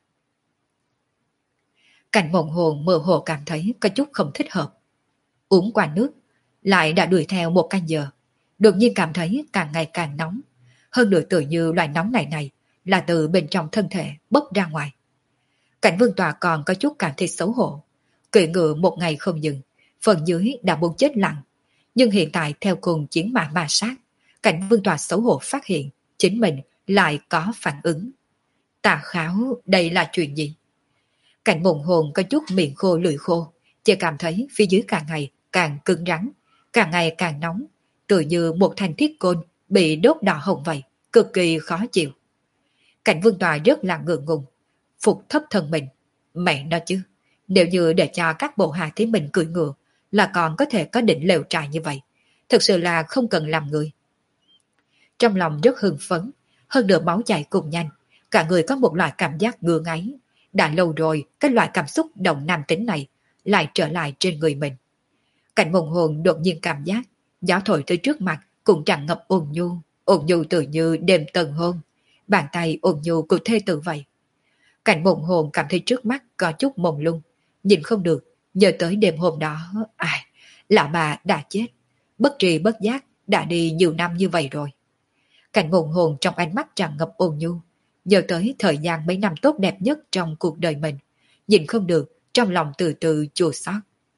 Cảnh Mộng Hồn mơ hồ cảm thấy có chút không thích hợp. Uống qua nước, lại đã đuổi theo một canh giờ. Đột nhiên cảm thấy càng ngày càng nóng. Hơn nữa tự như loại nóng này này là từ bên trong thân thể bốc ra ngoài. Cảnh Vương Tòa còn có chút cảm thấy xấu hổ. Cưỡi ngựa một ngày không dừng, phần dưới đã muốn chết lặng. Nhưng hiện tại theo cùng chiến mã ma sát, Cảnh Vương Tòa xấu hổ phát hiện chính mình lại có phản ứng. Tà kháo, đây là chuyện gì? Cảnh Mộng Hồn có chút miệng khô lưỡi khô, chỉ cảm thấy phía dưới càng ngày càng cứng rắn, càng ngày càng nóng, tựa như một thanh thiết côn bị đốt đỏ hồng vậy, cực kỳ khó chịu. Cảnh Vương Tòa rất là ngượng ngùng, phục thấp thân mình. Mẹ nó chứ, nếu như để cho các bộ hạ thấy mình cưỡi ngựa là còn có thể có định lều trại như vậy, thực sự là không cần làm người. Trong lòng rất hưng phấn, hơn nữa máu chảy cùng nhanh, cả người có một loại cảm giác ngứa ngáy. Đã lâu rồi, cái loại cảm xúc động nam tính này lại trở lại trên người mình. Cảnh Mộng Hồn đột nhiên cảm giác gió thổi tới trước mặt cũng tràn ngập ôn nhu, ôn nhu tự như đêm tân hôn, bàn tay ôn nhu của thê tử vậy. Cảnh Mộng Hồn cảm thấy trước mắt có chút mông lung, nhìn không được, nhớ tới đêm hôm đó, ai, lão bà đã chết, bất tri bất giác đã đi nhiều năm như vậy rồi. Cảnh Mộng Hồn trong ánh mắt tràn ngập ôn nhu, nhớ tới thời gian mấy năm tốt đẹp nhất trong cuộc đời mình, nhìn không được, trong lòng từ từ chua xót.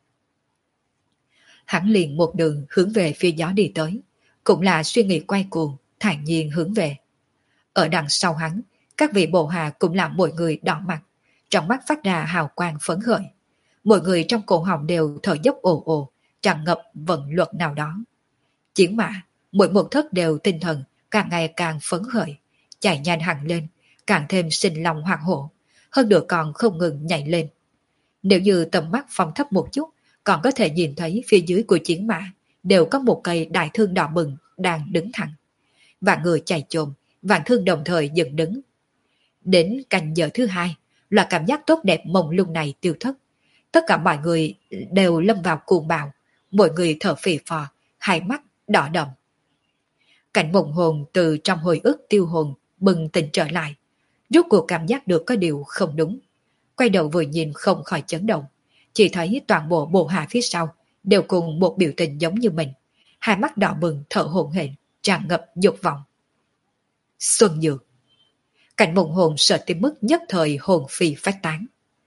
Hắn liền một đường hướng về phía gió đi tới, cũng là suy nghĩ quay cuồng, thản nhiên hướng về. Ở đằng sau hắn, các vị bộ hạ cũng là mỗi người đỏ mặt, trong mắt phát ra hào quang phấn khởi. Mỗi người trong cổ họng đều thở dốc ồ ồ, tràn ngập vận luật nào đó. Chiến mã, mỗi một thất đều tinh thần, càng ngày càng phấn khởi, chạy nhanh hẳn lên, càng thêm sinh lòng hoảng hổ, hơn nữa còn không ngừng nhảy lên. Nếu như tầm mắt phong thấp một chút, còn có thể nhìn thấy phía dưới của chiến mã đều có một cây đại thương đỏ bừng đang đứng thẳng. Vạn người chạy trồm, vạn thương đồng thời dựng đứng. Đến canh giờ thứ hai, là cảm giác tốt đẹp mông lung này tiêu thất. Tất cả mọi người đều lâm vào cuồng bạo, mỗi người thở phì phò, hai mắt đỏ đậm. Cảnh Mộng Hồn từ trong hồi ức tiêu hồn bừng tỉnh trở lại, rốt cuộc cảm giác được có điều không đúng. Quay đầu vừa nhìn không khỏi chấn động, chỉ thấy toàn bộ bộ hạ phía sau đều cùng một biểu tình giống như mình, hai mắt đỏ bừng thở hổn hển, tràn ngập dục vọng. Xuân Dược. Cảnh Mộng Hồn sợ tới mức nhất thời hồn phi phách tán.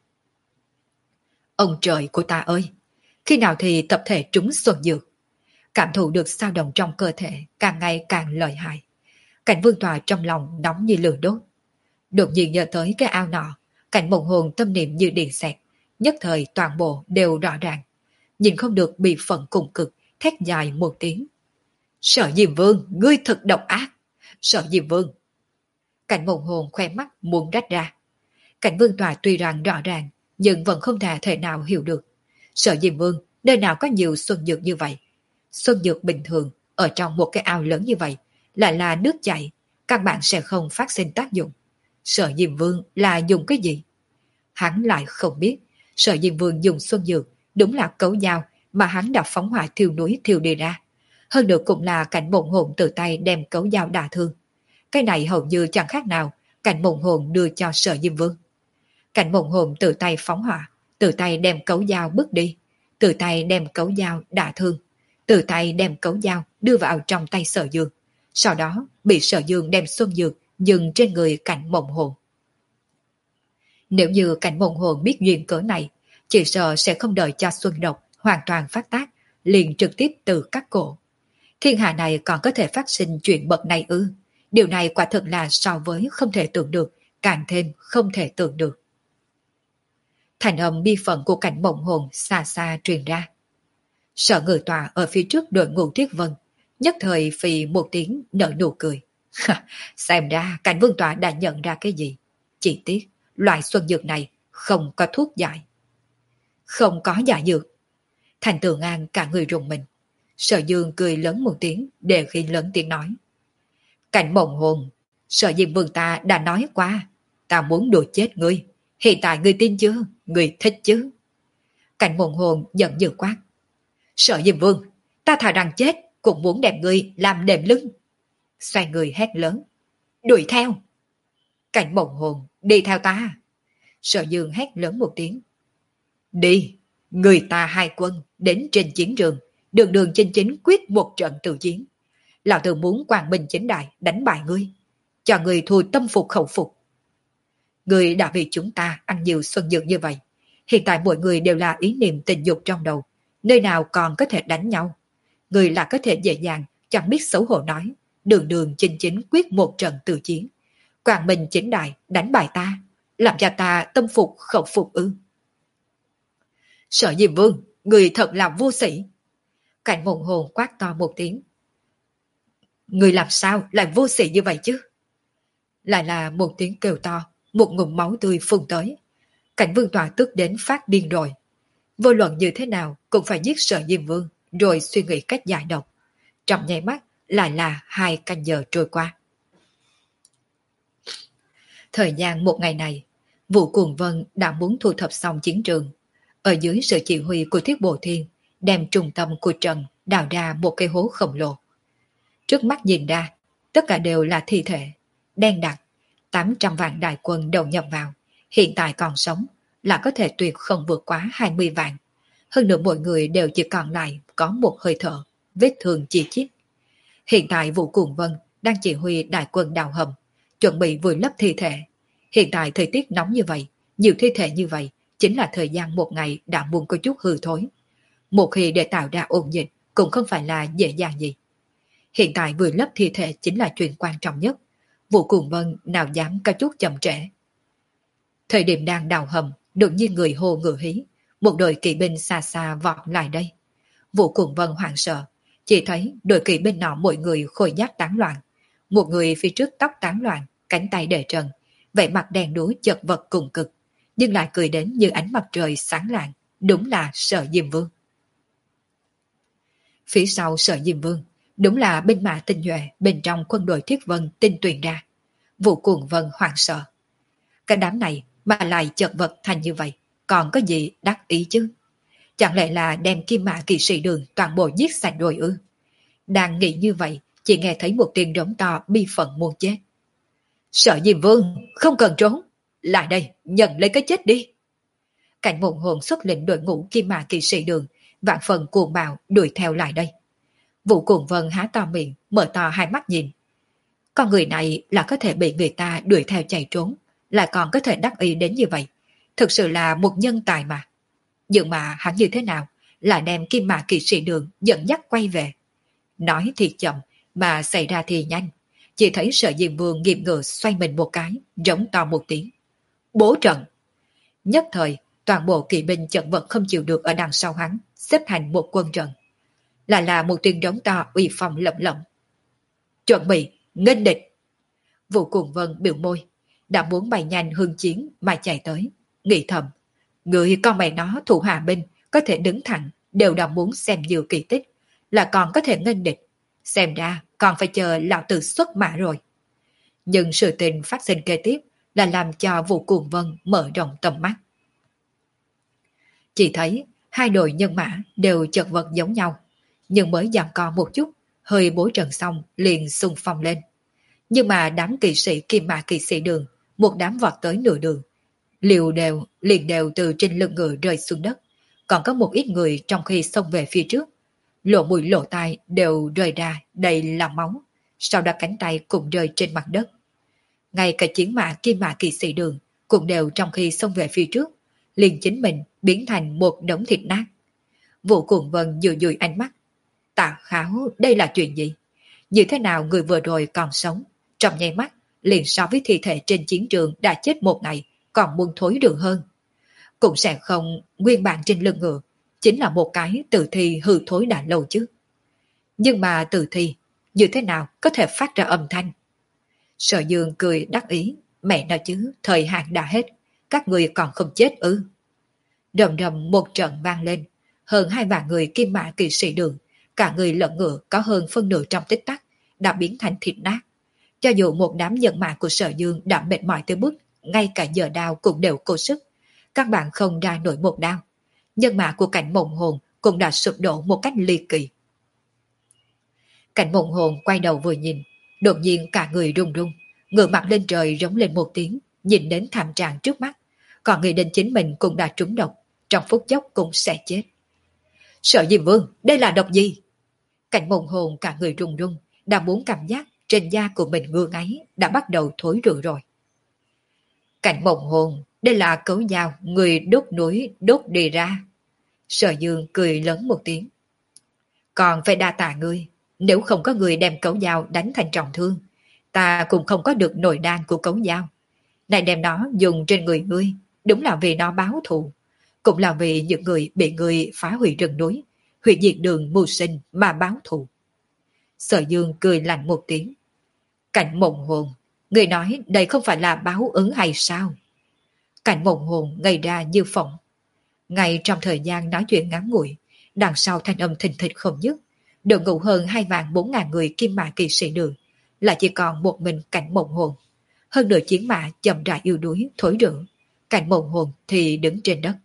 Ông trời của ta ơi, khi nào thì tập thể trúng Xuân Dược? Cảm thụ được sao động trong cơ thể càng ngày càng lợi hại. Cảnh Vương Tòa trong lòng nóng như lửa đốt. Đột nhiên nhớ tới cái ao nọ, Cảnh Mộng Hồn tâm niệm như điện xẹt, nhất thời toàn bộ đều rõ ràng. Nhìn không được bị phận cùng cực, thét dài một tiếng. Sở Diêm Vương, ngươi thật độc ác. Sở Diêm Vương. Cảnh Mộng Hồn khoe mắt muốn rách ra. Cảnh Vương Tòa tuy rằng rõ ràng, nhưng vẫn không thể thể nào hiểu được. Sở Diêm Vương, nơi nào có nhiều xuân dược như vậy? Xuân dược bình thường, ở trong một cái ao lớn như vậy, lại là nước chảy, căn bản sẽ không phát sinh tác dụng. Sở Diêm Vương là dùng cái gì? Hắn lại không biết, Sở Diêm Vương dùng xuân dược, đúng là cấu dao mà hắn đã phóng hỏa thiêu núi thiêu đi ra. Hơn nữa cũng là Cảnh Mộng Hồn tự tay đem cấu dao đả thương. Cái này hầu như chẳng khác nào Cảnh Mộng Hồn đưa cho Sở Diêm Vương. Cảnh Mộng Hồn tự tay phóng hỏa, tự tay đem cấu dao bước đi, tự tay đem cấu dao đả thương, tự tay đem cấu dao đưa vào trong tay Sở Dương. Sau đó bị Sở Dương đem xuân dược dừng trên người Cảnh Mộng Hồn. Nếu như Cảnh Mộng Hồn biết duyên cớ này, chỉ sợ sẽ không đợi cho xuân độc hoàn toàn phát tác, liền trực tiếp từ cắt cổ. Thiên hạ này còn có thể phát sinh chuyện bậc này ư? Điều này quả thực là so với không thể tưởng được, càng thêm không thể tưởng được. Thành âm bi phận của cảnh mộng hồn xa xa truyền ra. Sở Ngự Tọa ở phía trước đội ngũ Tuyết Vân, nhất thời phì một tiếng nở nụ cười. Xem ra cảnh vương tọa đã nhận ra cái gì. Chỉ tiếc, loại xuân dược này không có thuốc giải. Không có giả dược. Thành Tường An cả người rùng mình. Sở Dương cười lớn một tiếng để khi lớn tiếng nói. Cảnh mộng hồn, Sở Diêm Vương ta đã nói qua, ta muốn đùa chết ngươi. Hiện tại ngươi tin chưa? Ngươi thích chứ? Cảnh mộng hồn giận dữ quát. Sở Diêm Vương, ta thà rằng chết cũng muốn đem ngươi làm đệm lưng. Xoay người hét lớn. Đuổi theo. Cảnh mộng hồn, đi theo ta. Sở Dương hét lớn một tiếng. Đi, người ta hai quân đến trên chiến trường, đường đường chính chính quyết một trận tự chiến. Lão tử muốn quang minh chính đại đánh bại ngươi, cho ngươi thua tâm phục khẩu phục. Ngươi đã vì chúng ta ăn nhiều xuân dược như vậy, hiện tại mọi người đều là ý niệm tình dục trong đầu, nơi nào còn có thể đánh nhau. Ngươi là có thể dễ dàng, chẳng biết xấu hổ nói, đường đường chính chính quyết một trận tự chiến, quang minh chính đại đánh bại ta, làm cho ta tâm phục khẩu phục ư? Sở Diêm Vương, người thật là vô sĩ. Cảnh mộng hồn quát to một tiếng. Người làm sao lại vô sĩ như vậy chứ? Lại là một tiếng kêu to, một ngụm máu tươi phun tới. Cảnh Vương Tọa tức đến phát điên rồi. Vô luận như thế nào cũng phải giết Sở Diêm Vương, rồi suy nghĩ cách giải độc. Trong nháy mắt lại là hai canh giờ trôi qua. Thời gian một ngày này, Vũ Cuồng Vân đã muốn thu thập xong chiến trường. Ở dưới sự chỉ huy của Thiết Bộ Thiên, đem trung tâm của trận đào ra một cái hố khổng lồ. Trước mắt nhìn ra, tất cả đều là thi thể, đen đặc, tám trăm vạn đại quân đầu nhập vào, hiện tại còn sống, là có thể tuyệt không vượt quá hai mươi vạn. Hơn nữa mọi người đều chỉ còn lại có một hơi thở, vết thương chi chít. Hiện tại Vũ Cuồng Vân đang chỉ huy đại quân đào hầm, chuẩn bị vùi lấp thi thể. Hiện tại thời tiết nóng như vậy, nhiều thi thể như vậy, chính là thời gian một ngày đã muốn có chút hư thối. Một khi để tạo ra ổn dịch cũng không phải là dễ dàng gì. Hiện tại vùi lấp thi thể chính là chuyện quan trọng nhất. Vũ Cuồng Vân nào dám có chút chậm trễ. Thời điểm đang đào hầm, đột nhiên người hô ngựa hí, một đội kỵ binh xa xa vọt lại đây. Vũ Cuồng Vân hoảng sợ, chỉ thấy đội kỵ binh nọ mỗi người khôi giáp tán loạn. Một người phía trước tóc tán loạn, cánh tay để trần, vẻ mặt đen đúa chật vật cùng cực, nhưng lại cười đến như ánh mặt trời sáng lạng, đúng là Sở Diêm Vương. Phía sau Sở Diêm Vương, đúng là binh mã tinh nhuệ bên trong quân đội Thiết Vân tinh tuyền ra. Vũ Cuồng Vân hoảng sợ. Cái đám này mà lại chật vật thành như vậy, còn có gì đắc ý chứ? Chẳng lẽ là đem Kim Mã Kỵ Sĩ Đường toàn bộ giết sạch rồi ư? Đang nghĩ như vậy, chỉ nghe thấy một tiếng rống to bi phận muốn chết. Sở Diêm Vương, không cần trốn, lại đây, nhận lấy cái chết đi. Cảnh Mộng Hồn xuất lĩnh đội ngũ Kim Mã Kỵ Sĩ Đường, vạn phần cuồng bạo đuổi theo lại đây. Vũ Cuồng Vân há to miệng, mở to hai mắt nhìn. Con người này là có thể bị người ta đuổi theo chạy trốn, lại còn có thể đắc ý đến như vậy. Thực sự là một nhân tài mà. Nhưng mà hắn như thế nào, lại đem Kim Mã Kỵ Sĩ Đường dẫn dắt quay về. Nói thì chậm, mà xảy ra thì nhanh. Chỉ thấy Sở Diêm Vương nghiệm ngựa xoay mình một cái, rống to một tiếng. Bố trận! Nhất thời, toàn bộ kỵ binh chật vật không chịu được ở đằng sau hắn, xếp thành một quân trận. Lại là một tiếng rống to uy phong lộng lộng. Chuẩn bị, nghênh địch! Vũ Cuồng Vân biểu môi, đã muốn bay nhanh hương chiến mà chạy tới, nghĩ thầm. Người con mẹ nó thủ hạ binh có thể đứng thẳng, đều đã muốn xem nhiều kỳ tích, là còn có thể nghênh địch. Xem ra còn phải chờ lão tử xuất mã rồi. Nhưng sự tình phát sinh kế tiếp là làm cho Vũ Cuồng Vân mở rộng tầm mắt. Chỉ thấy hai đội nhân mã đều chật vật giống nhau, nhưng mới giằng co một chút, hơi bối trận xong liền xung phong lên. Nhưng mà đám kỵ sĩ Kim Mã Kỵ Sĩ Đường, một đám vọt tới nửa đường, liều đều liền đều từ trên lưng ngựa rơi xuống đất. Còn có một ít người trong khi xông về phía trước, lỗ mũi lỗ tai đều rơi ra đầy là máu, sau đó cánh tay cũng rơi trên mặt đất. Ngay cả chiến mã Kim Mã Kỵ Sĩ Đường cũng đều trong khi xông về phía trước, liền chính mình biến thành một đống thịt nát. Vũ Cuồng Vân dụi dụi ánh mắt. Tạ Kháo, đây là chuyện gì? Như thế nào người vừa rồi còn sống, trong nháy mắt, liền so với thi thể trên chiến trường đã chết một ngày, còn muốn thối đường hơn. Cũng sẽ không nguyên bản trên lưng ngựa, chính là một cái tử thi hư thối đã lâu chứ. Nhưng mà tử thi, như thế nào có thể phát ra âm thanh? Sở Dương cười đắc ý, mẹ nói chứ, thời hạn đã hết, các người còn không chết ư. Đầm đầm một trận vang lên, hơn hai vạn người kim mã kỵ sĩ đường, cả người lẫn ngựa có hơn phân nửa trong tích tắc, đã biến thành thịt nát. Cho dù một đám nhân mã của Sở Dương đã mệt mỏi tới mức, ngay cả giờ đao cũng đều cố sức, các bạn không ra nổi một đao. Nhân mã của cảnh mộng hồn cũng đã sụp đổ một cách ly kỳ. Cảnh mộng hồn quay đầu vừa nhìn, đột nhiên cả người run run, ngửa mặt lên trời rống lên một tiếng, nhìn đến thảm trạng trước mắt, còn nghĩ đến chính mình cũng đã trúng độc, trong phút chốc cũng sẽ chết. Sở Diêm Vương, đây là độc gì? Cảnh mộng hồn cả người run run, đã muốn cảm giác trên da của mình ngứa ngáy đã bắt đầu thối rữa rồi. Cảnh mộng hồn, đây là cấu dao người đốt núi đốt đi ra. Sở Dương cười lớn một tiếng. Còn phải đa tạ ngươi, nếu không có người đem cấu dao đánh thành trọng thương, ta cũng không có được nồi đan của cấu dao. Này đem nó dùng trên người ngươi, đúng là vì nó báo thù, cũng là vì những người bị ngươi phá hủy rừng núi, hủy diệt đường mưu sinh mà báo thù. Sở Dương cười lạnh một tiếng. Cảnh mộng hồn, người nói đây không phải là báo ứng hay sao? Cảnh mộng hồn ngây ra như phỏng. Ngay trong thời gian nói chuyện ngắn ngủi, đằng sau thanh âm thình thịch không dứt, đội ngũ hơn hai vạn bốn ngàn người kim mã kỵ sĩ đường, lại chỉ còn một mình cảnh mộng hồn. Hơn nửa chiến mã chậm rãi yếu đuối, thối rữa, cảnh mộng hồn thì đứng trên đất.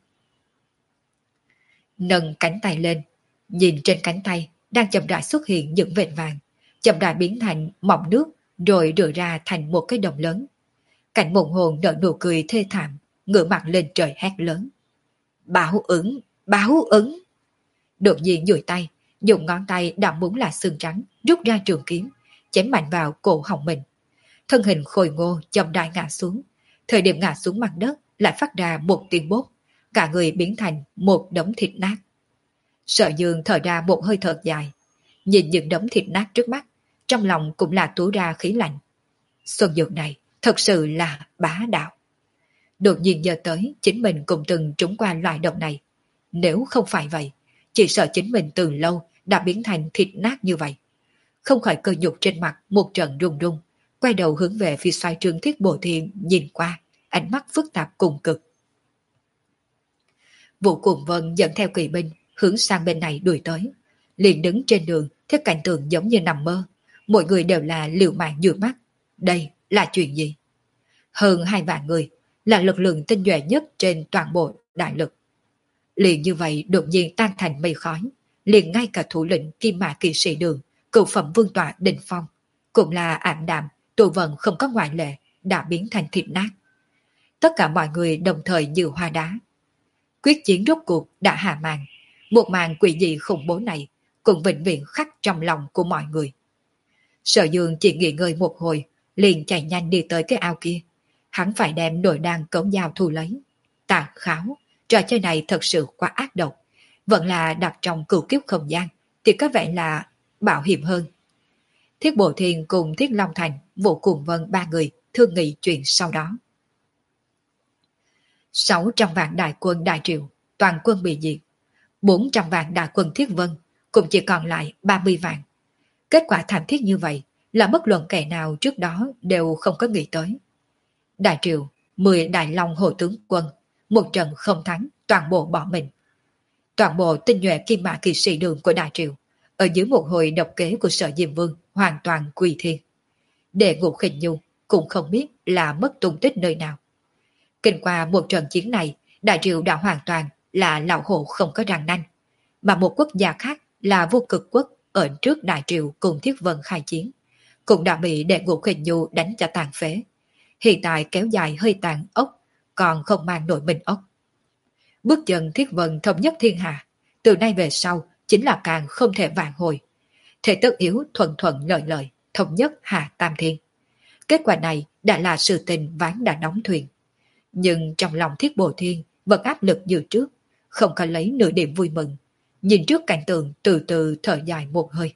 Nâng cánh tay lên, nhìn trên cánh tay đang chậm rãi xuất hiện những vệt vàng, chậm rãi biến thành mỏng nước, rồi rửa ra thành một cái đồng lớn. Cảnh mộng hồn nở nụ cười thê thảm, ngửa mặt lên trời hét lớn. Báo ứng, báo ứng. Đột nhiên duỗi tay, dùng ngón tay đã muốn là xương trắng, rút ra trường kiếm, chém mạnh vào cổ họng mình. Thân hình khôi ngô chậm rãi ngã xuống, thời điểm ngã xuống mặt đất lại phát ra một tiếng bốp, cả người biến thành một đống thịt nát. Sở Dương thở ra một hơi thở dài, nhìn những đống thịt nát trước mắt, trong lòng cũng là túa ra khí lạnh. Xuân Dược này thật sự là bá đạo. Đột nhiên nhớ tới chính mình cũng từng trúng qua loại độc này. Nếu không phải vậy, chỉ sợ chính mình từ lâu đã biến thành thịt nát như vậy. Không khỏi cơ nhục trên mặt một trận run run, quay đầu hướng về phía xoay trương Thiết Bồ Thiên nhìn qua, ánh mắt phức tạp cùng cực. Vũ Cuồng Vân dẫn theo kỵ binh hướng sang bên này đuổi tới, liền đứng trên đường, theo cảnh tượng giống như nằm mơ. Mọi người đều là liều mạng dụi mắt. Đây là chuyện gì? Hơn hai vạn người là lực lượng tinh nhuệ nhất trên toàn bộ đại lực. Liền như vậy đột nhiên tan thành mây khói, liền ngay cả thủ lĩnh Kim Mã kỵ sĩ đường, cựu phẩm vương tọa Đình Phong, cũng là ảm đạm, tụ vận không có ngoại lệ, đã biến thành thịt nát. Tất cả mọi người đồng thời như hoa đá. Quyết chiến rốt cuộc đã hạ màn, một màn quỷ dị khủng bố này cũng vĩnh viễn khắc trong lòng của mọi người. Sở Dương chỉ nghỉ ngơi một hồi, liền chạy nhanh đi tới cái ao kia. Hắn phải đem nội đan cống dao thu lấy. Tà Kháo, trò chơi này thật sự quá ác độc. Vẫn là đặt trong cửu kiếp không gian, thì có vẻ là bảo hiểm hơn. Thiết Bộ Thiên cùng Thiết Long Thành, Vũ Cuồng Vân ba người thương nghị chuyện sau đó. Sáu trăm vạn đại quân Đại Triệu, toàn quân bị diệt. Bốn trăm vạn đại quân Thiết Vân, cũng chỉ còn lại ba mươi vạn. Kết quả thảm thiết như vậy là bất luận kẻ nào trước đó đều không có nghĩ tới. Đại Triệu, mười đại long hộ tướng quân, một trận không thắng, toàn bộ bỏ mình. Toàn bộ tinh nhuệ Kim Mã kỵ sĩ đường của Đại Triệu, ở dưới một hồi độc kế của Sở Diêm Vương hoàn toàn quỳ thiên. Đệ Ngũ Khinh Nhu cũng không biết là mất tung tích nơi nào. Kinh qua một trận chiến này, Đại Triệu đã hoàn toàn là lão hổ không có răng nanh, mà một quốc gia khác là Vô Cực Quốc ở trước Đại Triệu cùng Thiết Vân khai chiến, cũng đã bị Đệ Ngũ Khinh Nhu đánh cho tàn phế. Hiện tại kéo dài hơi tàn ốc, còn không mang nổi mình ốc. Bước chân Thiết Vân thống nhất thiên hạ, từ nay về sau chính là càng không thể vạn hồi. Thể tất yếu thuận thuận lợi lợi, thống nhất hạ tam thiên. Kết quả này đã là sự tình ván đã đóng thuyền. Nhưng trong lòng Thiết Bồ Thiên vẫn áp lực như trước, không có lấy nửa điểm vui mừng. nhìn trước cảnh tượng từ từ thở dài một hơi.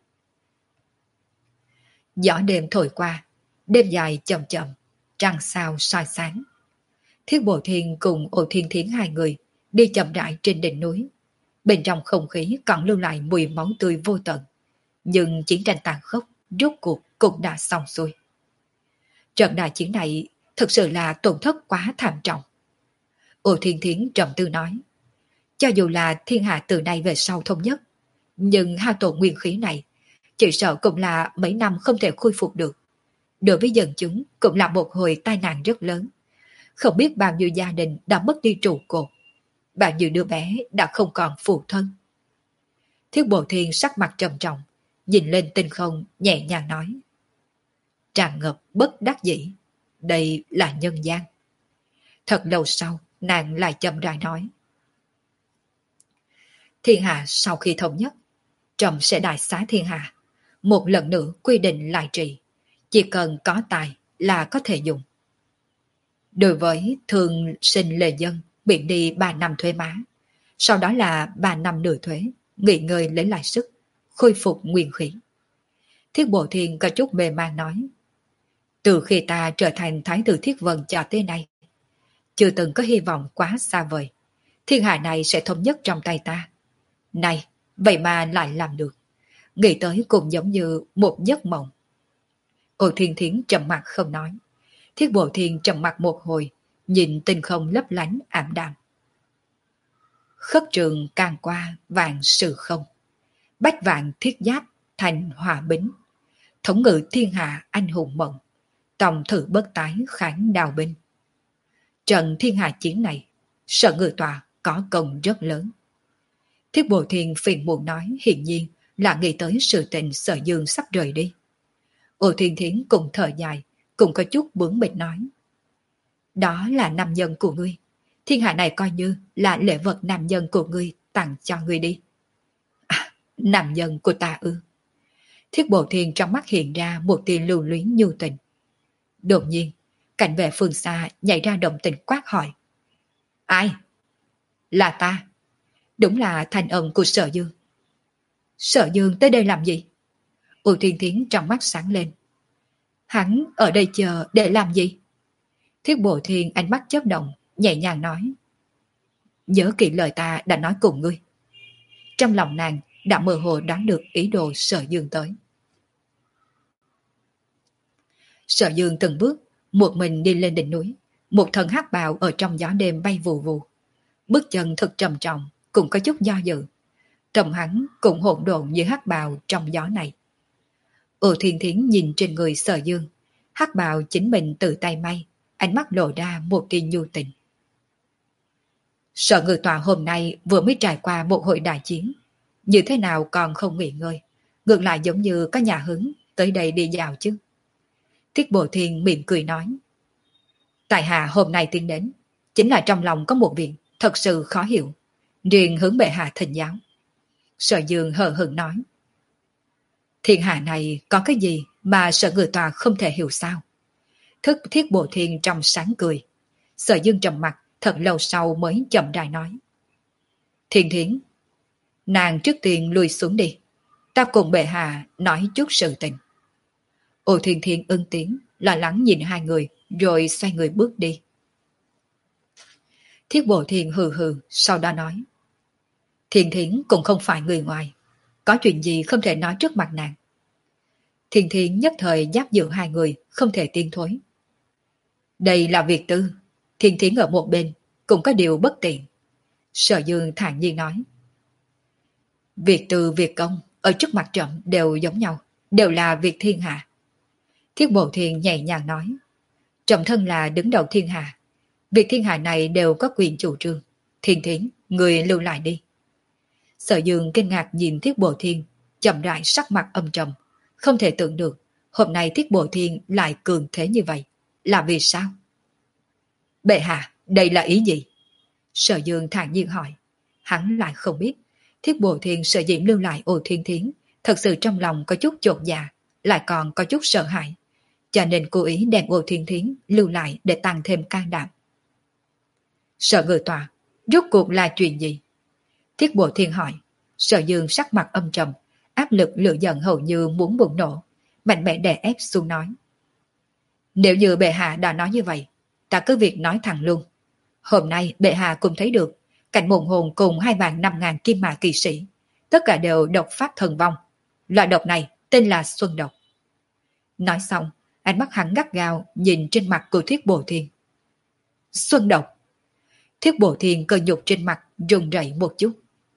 Gió đêm thổi qua, đêm dài chậm chậm, trăng sao soi sáng. Thiết Bộ Thiên cùng Ô Thiên Thiến hai người đi chậm rãi trên đỉnh núi. Bên trong không khí còn lưu lại mùi máu tươi vô tận. Nhưng chiến tranh tàn khốc, rốt cuộc cũng đã xong xuôi. Trận đại chiến này thực sự là tổn thất quá thảm trọng. Ô Thiên Thiến trầm tư nói, cho dù là thiên hạ từ nay về sau thống nhất, nhưng hao tổn nguyên khí này, chỉ sợ cũng là mấy năm không thể khôi phục được. Đối với dân chúng cũng là một hồi tai nạn rất lớn. Không biết bao nhiêu gia đình đã mất đi trụ cột, bao nhiêu đứa bé đã không còn phụ thân. Thiết Bộ Thiên sắc mặt trầm trọng, nhìn lên tinh không nhẹ nhàng nói, tràn ngập bất đắc dĩ, đây là nhân gian. Thật lâu sau, nàng lại chậm rãi nói, thiên hạ sau khi thống nhất, trẫm sẽ đại xá thiên hạ, một lần nữa quy định lại trị, chỉ cần có tài là có thể dùng. Đối với thường sinh lệ dân, miễn đi ba năm thuế má, sau đó là ba năm nửa thuế, nghỉ ngơi lấy lại sức, khôi phục nguyên khí. Thiết Bộ Thiên có chút mê man nói, từ khi ta trở thành Thái tử Thiết Vân cho tới nay, chưa từng có hy vọng quá xa vời, thiên hạ này sẽ thống nhất trong tay ta. Này, vậy mà lại làm được, nghĩ tới cũng giống như một giấc mộng. Ô Thiên Thiến trầm mặt không nói. Thiết Bộ Thiên trầm mặt một hồi, nhìn tinh không lấp lánh ảm đạm. Khất trường càng qua vạn sự không, bách vạn thiết giáp thành hòa bính, thống ngự thiên hạ anh hùng mộng, tòng thử bất tái kháng đào binh. Trận thiên hạ chiến này, Sở Ngự Tọa có công rất lớn. Thiết Bộ Thiên phiền muộn nói, hiển nhiên là nghĩ tới sự tình Sở Dương sắp rời đi. Ô Thiên Thiến cùng thở dài, cũng có chút bướng bỉnh nói, đó là nam nhân của ngươi, thiên hạ này coi như là lễ vật nam nhân của ngươi tặng cho ngươi đi. À, nam nhân của ta ư? Thiết Bộ Thiên trong mắt hiện ra một tia lưu luyến nhu tình. Đột nhiên, cảnh vệ phương xa nhảy ra động tình quát hỏi, ai? Là ta. Đúng là thanh âm của Sở Dương. Sở Dương tới đây làm gì? Ô Thiên Thiến trong mắt sáng lên. Hắn ở đây chờ để làm gì? Thiết Bộ Thiên ánh mắt chớp động, nhẹ nhàng nói, nhớ kỹ lời ta đã nói cùng ngươi. Trong lòng nàng đã mơ hồ đoán được ý đồ Sở Dương tới. Sở Dương từng bước một mình đi lên đỉnh núi, một thân hắc bào ở trong gió đêm bay vù vù, bước chân thật trầm trọng, cũng có chút do dự. Trông hắn cũng hỗn độn như hắc bào trong gió này. Ô Thiên Thiến nhìn trên người Sở Dương, hắc bào chính mình tự tay may, ánh mắt lộ ra một tia nhu tình. Sở Ngự Tọa hôm nay vừa mới trải qua một hội đại chiến, như thế nào còn không nghỉ ngơi, ngược lại giống như có nhà hứng tới đây đi dạo chứ. Thiết Bộ Thiên mỉm cười nói, tại hạ hôm nay tiến đến, chính là trong lòng có một việc thật sự khó hiểu, riêng hướng bệ hạ thỉnh giáo. Sở Dương hờ hững nói, thiên hạ này có cái gì mà Sở Ngự Tọa không thể hiểu sao? Thức Thiết Bộ Thiên trong sáng cười. Sở Dương trầm mặt thật lâu sau mới chậm rãi nói, Thiên Thiến, nàng trước tiên lùi xuống đi, ta cùng bệ hạ nói chút sự tình. Ô Thiên Thiến ưng tiếng, lo lắng nhìn hai người, rồi xoay người bước đi. Thiết Bộ Thiên hừ hừ, sau đó nói, Thiên Thiến cũng không phải người ngoài, có chuyện gì không thể nói trước mặt nàng. Thiên Thiến nhất thời giáp giữa hai người, không thể tiên thối. Đây là việc tư, Thiên Thiến ở một bên, cũng có điều bất tiện. Sở Dương thản nhiên nói, việc tư việc công, ở trước mặt trẫm đều giống nhau, đều là việc thiên hạ. Thiết Bộ Thiên nhẹ nhàng nói, trẫm thân là đứng đầu thiên hạ, việc thiên hạ này đều có quyền chủ trương. Thiên Thiến, người lưu lại đi. Sở Dương kinh ngạc nhìn Thiết Bộ Thiên, chậm rãi sắc mặt âm trầm, không thể tưởng được hôm nay Thiết Bộ Thiên lại cường thế như vậy, là vì sao? Bệ hạ, đây là ý gì? Sở Dương thản nhiên hỏi. Hắn lại không biết Thiết Bộ Thiên sở dĩ lưu lại Ô Thiên Thiến, thật sự trong lòng có chút chột dạ, lại còn có chút sợ hãi, cho nên cố ý đem Ô Thiên Thiến lưu lại để tăng thêm can đảm. Sở Ngự Tọa, rốt cuộc là chuyện gì? Thiết Bộ Thiên hỏi, Sở Dương sắc mặt âm trầm, áp lực lửa giận hầu như muốn bùng nổ, mạnh mẽ đè ép xuống nói. Nếu như bệ hạ đã nói như vậy, ta cứ việc nói thẳng luôn. Hôm nay bệ hạ cũng thấy được, cảnh mộng hồn cùng hai vạn năm ngàn kim mã kỳ sĩ, tất cả đều độc phát thần vong. Loại độc này tên là xuân độc. Nói xong, ánh mắt hắn gắt gao nhìn trên mặt của Thiết Bồ Thiên. Xuân độc. Thiết Bồ Thiên cơ nhục trên mặt run rẩy một chút.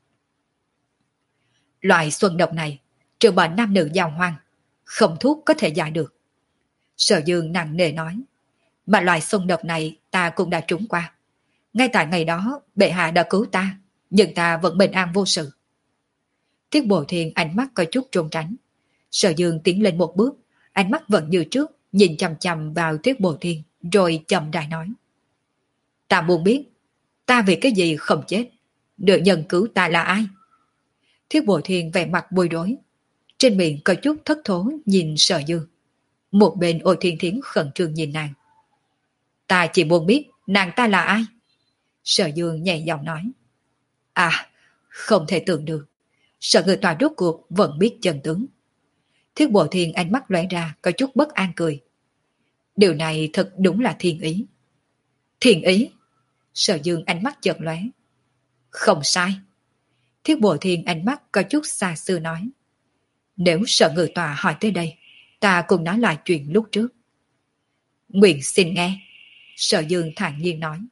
Loại xuân độc này, trừ bỏ nam nữ giao hoang, không thuốc có thể giải được. Sở Dương nặng nề nói, mà loại xuân độc này ta cũng đã trúng qua. Ngay tại ngày đó, bệ hạ đã cứu ta, nhưng ta vẫn bình an vô sự. Thiết Bồ Thiên ánh mắt có chút trốn tránh. Sở Dương tiến lên một bước, ánh mắt vẫn như trước, nhìn chằm chằm vào Thiết Bồ Thiên, rồi chậm rãi nói. Ta muốn biết, ta vì cái gì không chết? Nữ nhân cứu ta là ai? Thiết Bồ Thiên vẻ mặt bối rối, trên miệng có chút thất thố nhìn Sở Dương. Một bên Ôi Thiên Thiến khẩn trương nhìn nàng. Ta chỉ muốn biết nàng ta là ai? Sở Dương nhẹ giọng nói. À, không thể tưởng được. Sở Ngự Tòa rốt cuộc vẫn biết chân tướng. Thiết Bồ Thiên ánh mắt lóe ra có chút bất an cười. Điều này thật đúng là thiên ý. Thiên ý? Sở Dương ánh mắt chợt lóe. Không sai. Thiết Bồ Thiên ánh mắt có chút xa xưa nói. Nếu Sở Ngự Tòa hỏi tới đây, ta cùng nói lại chuyện lúc trước. Nguyện xin nghe. Sở Dương thản nhiên nói.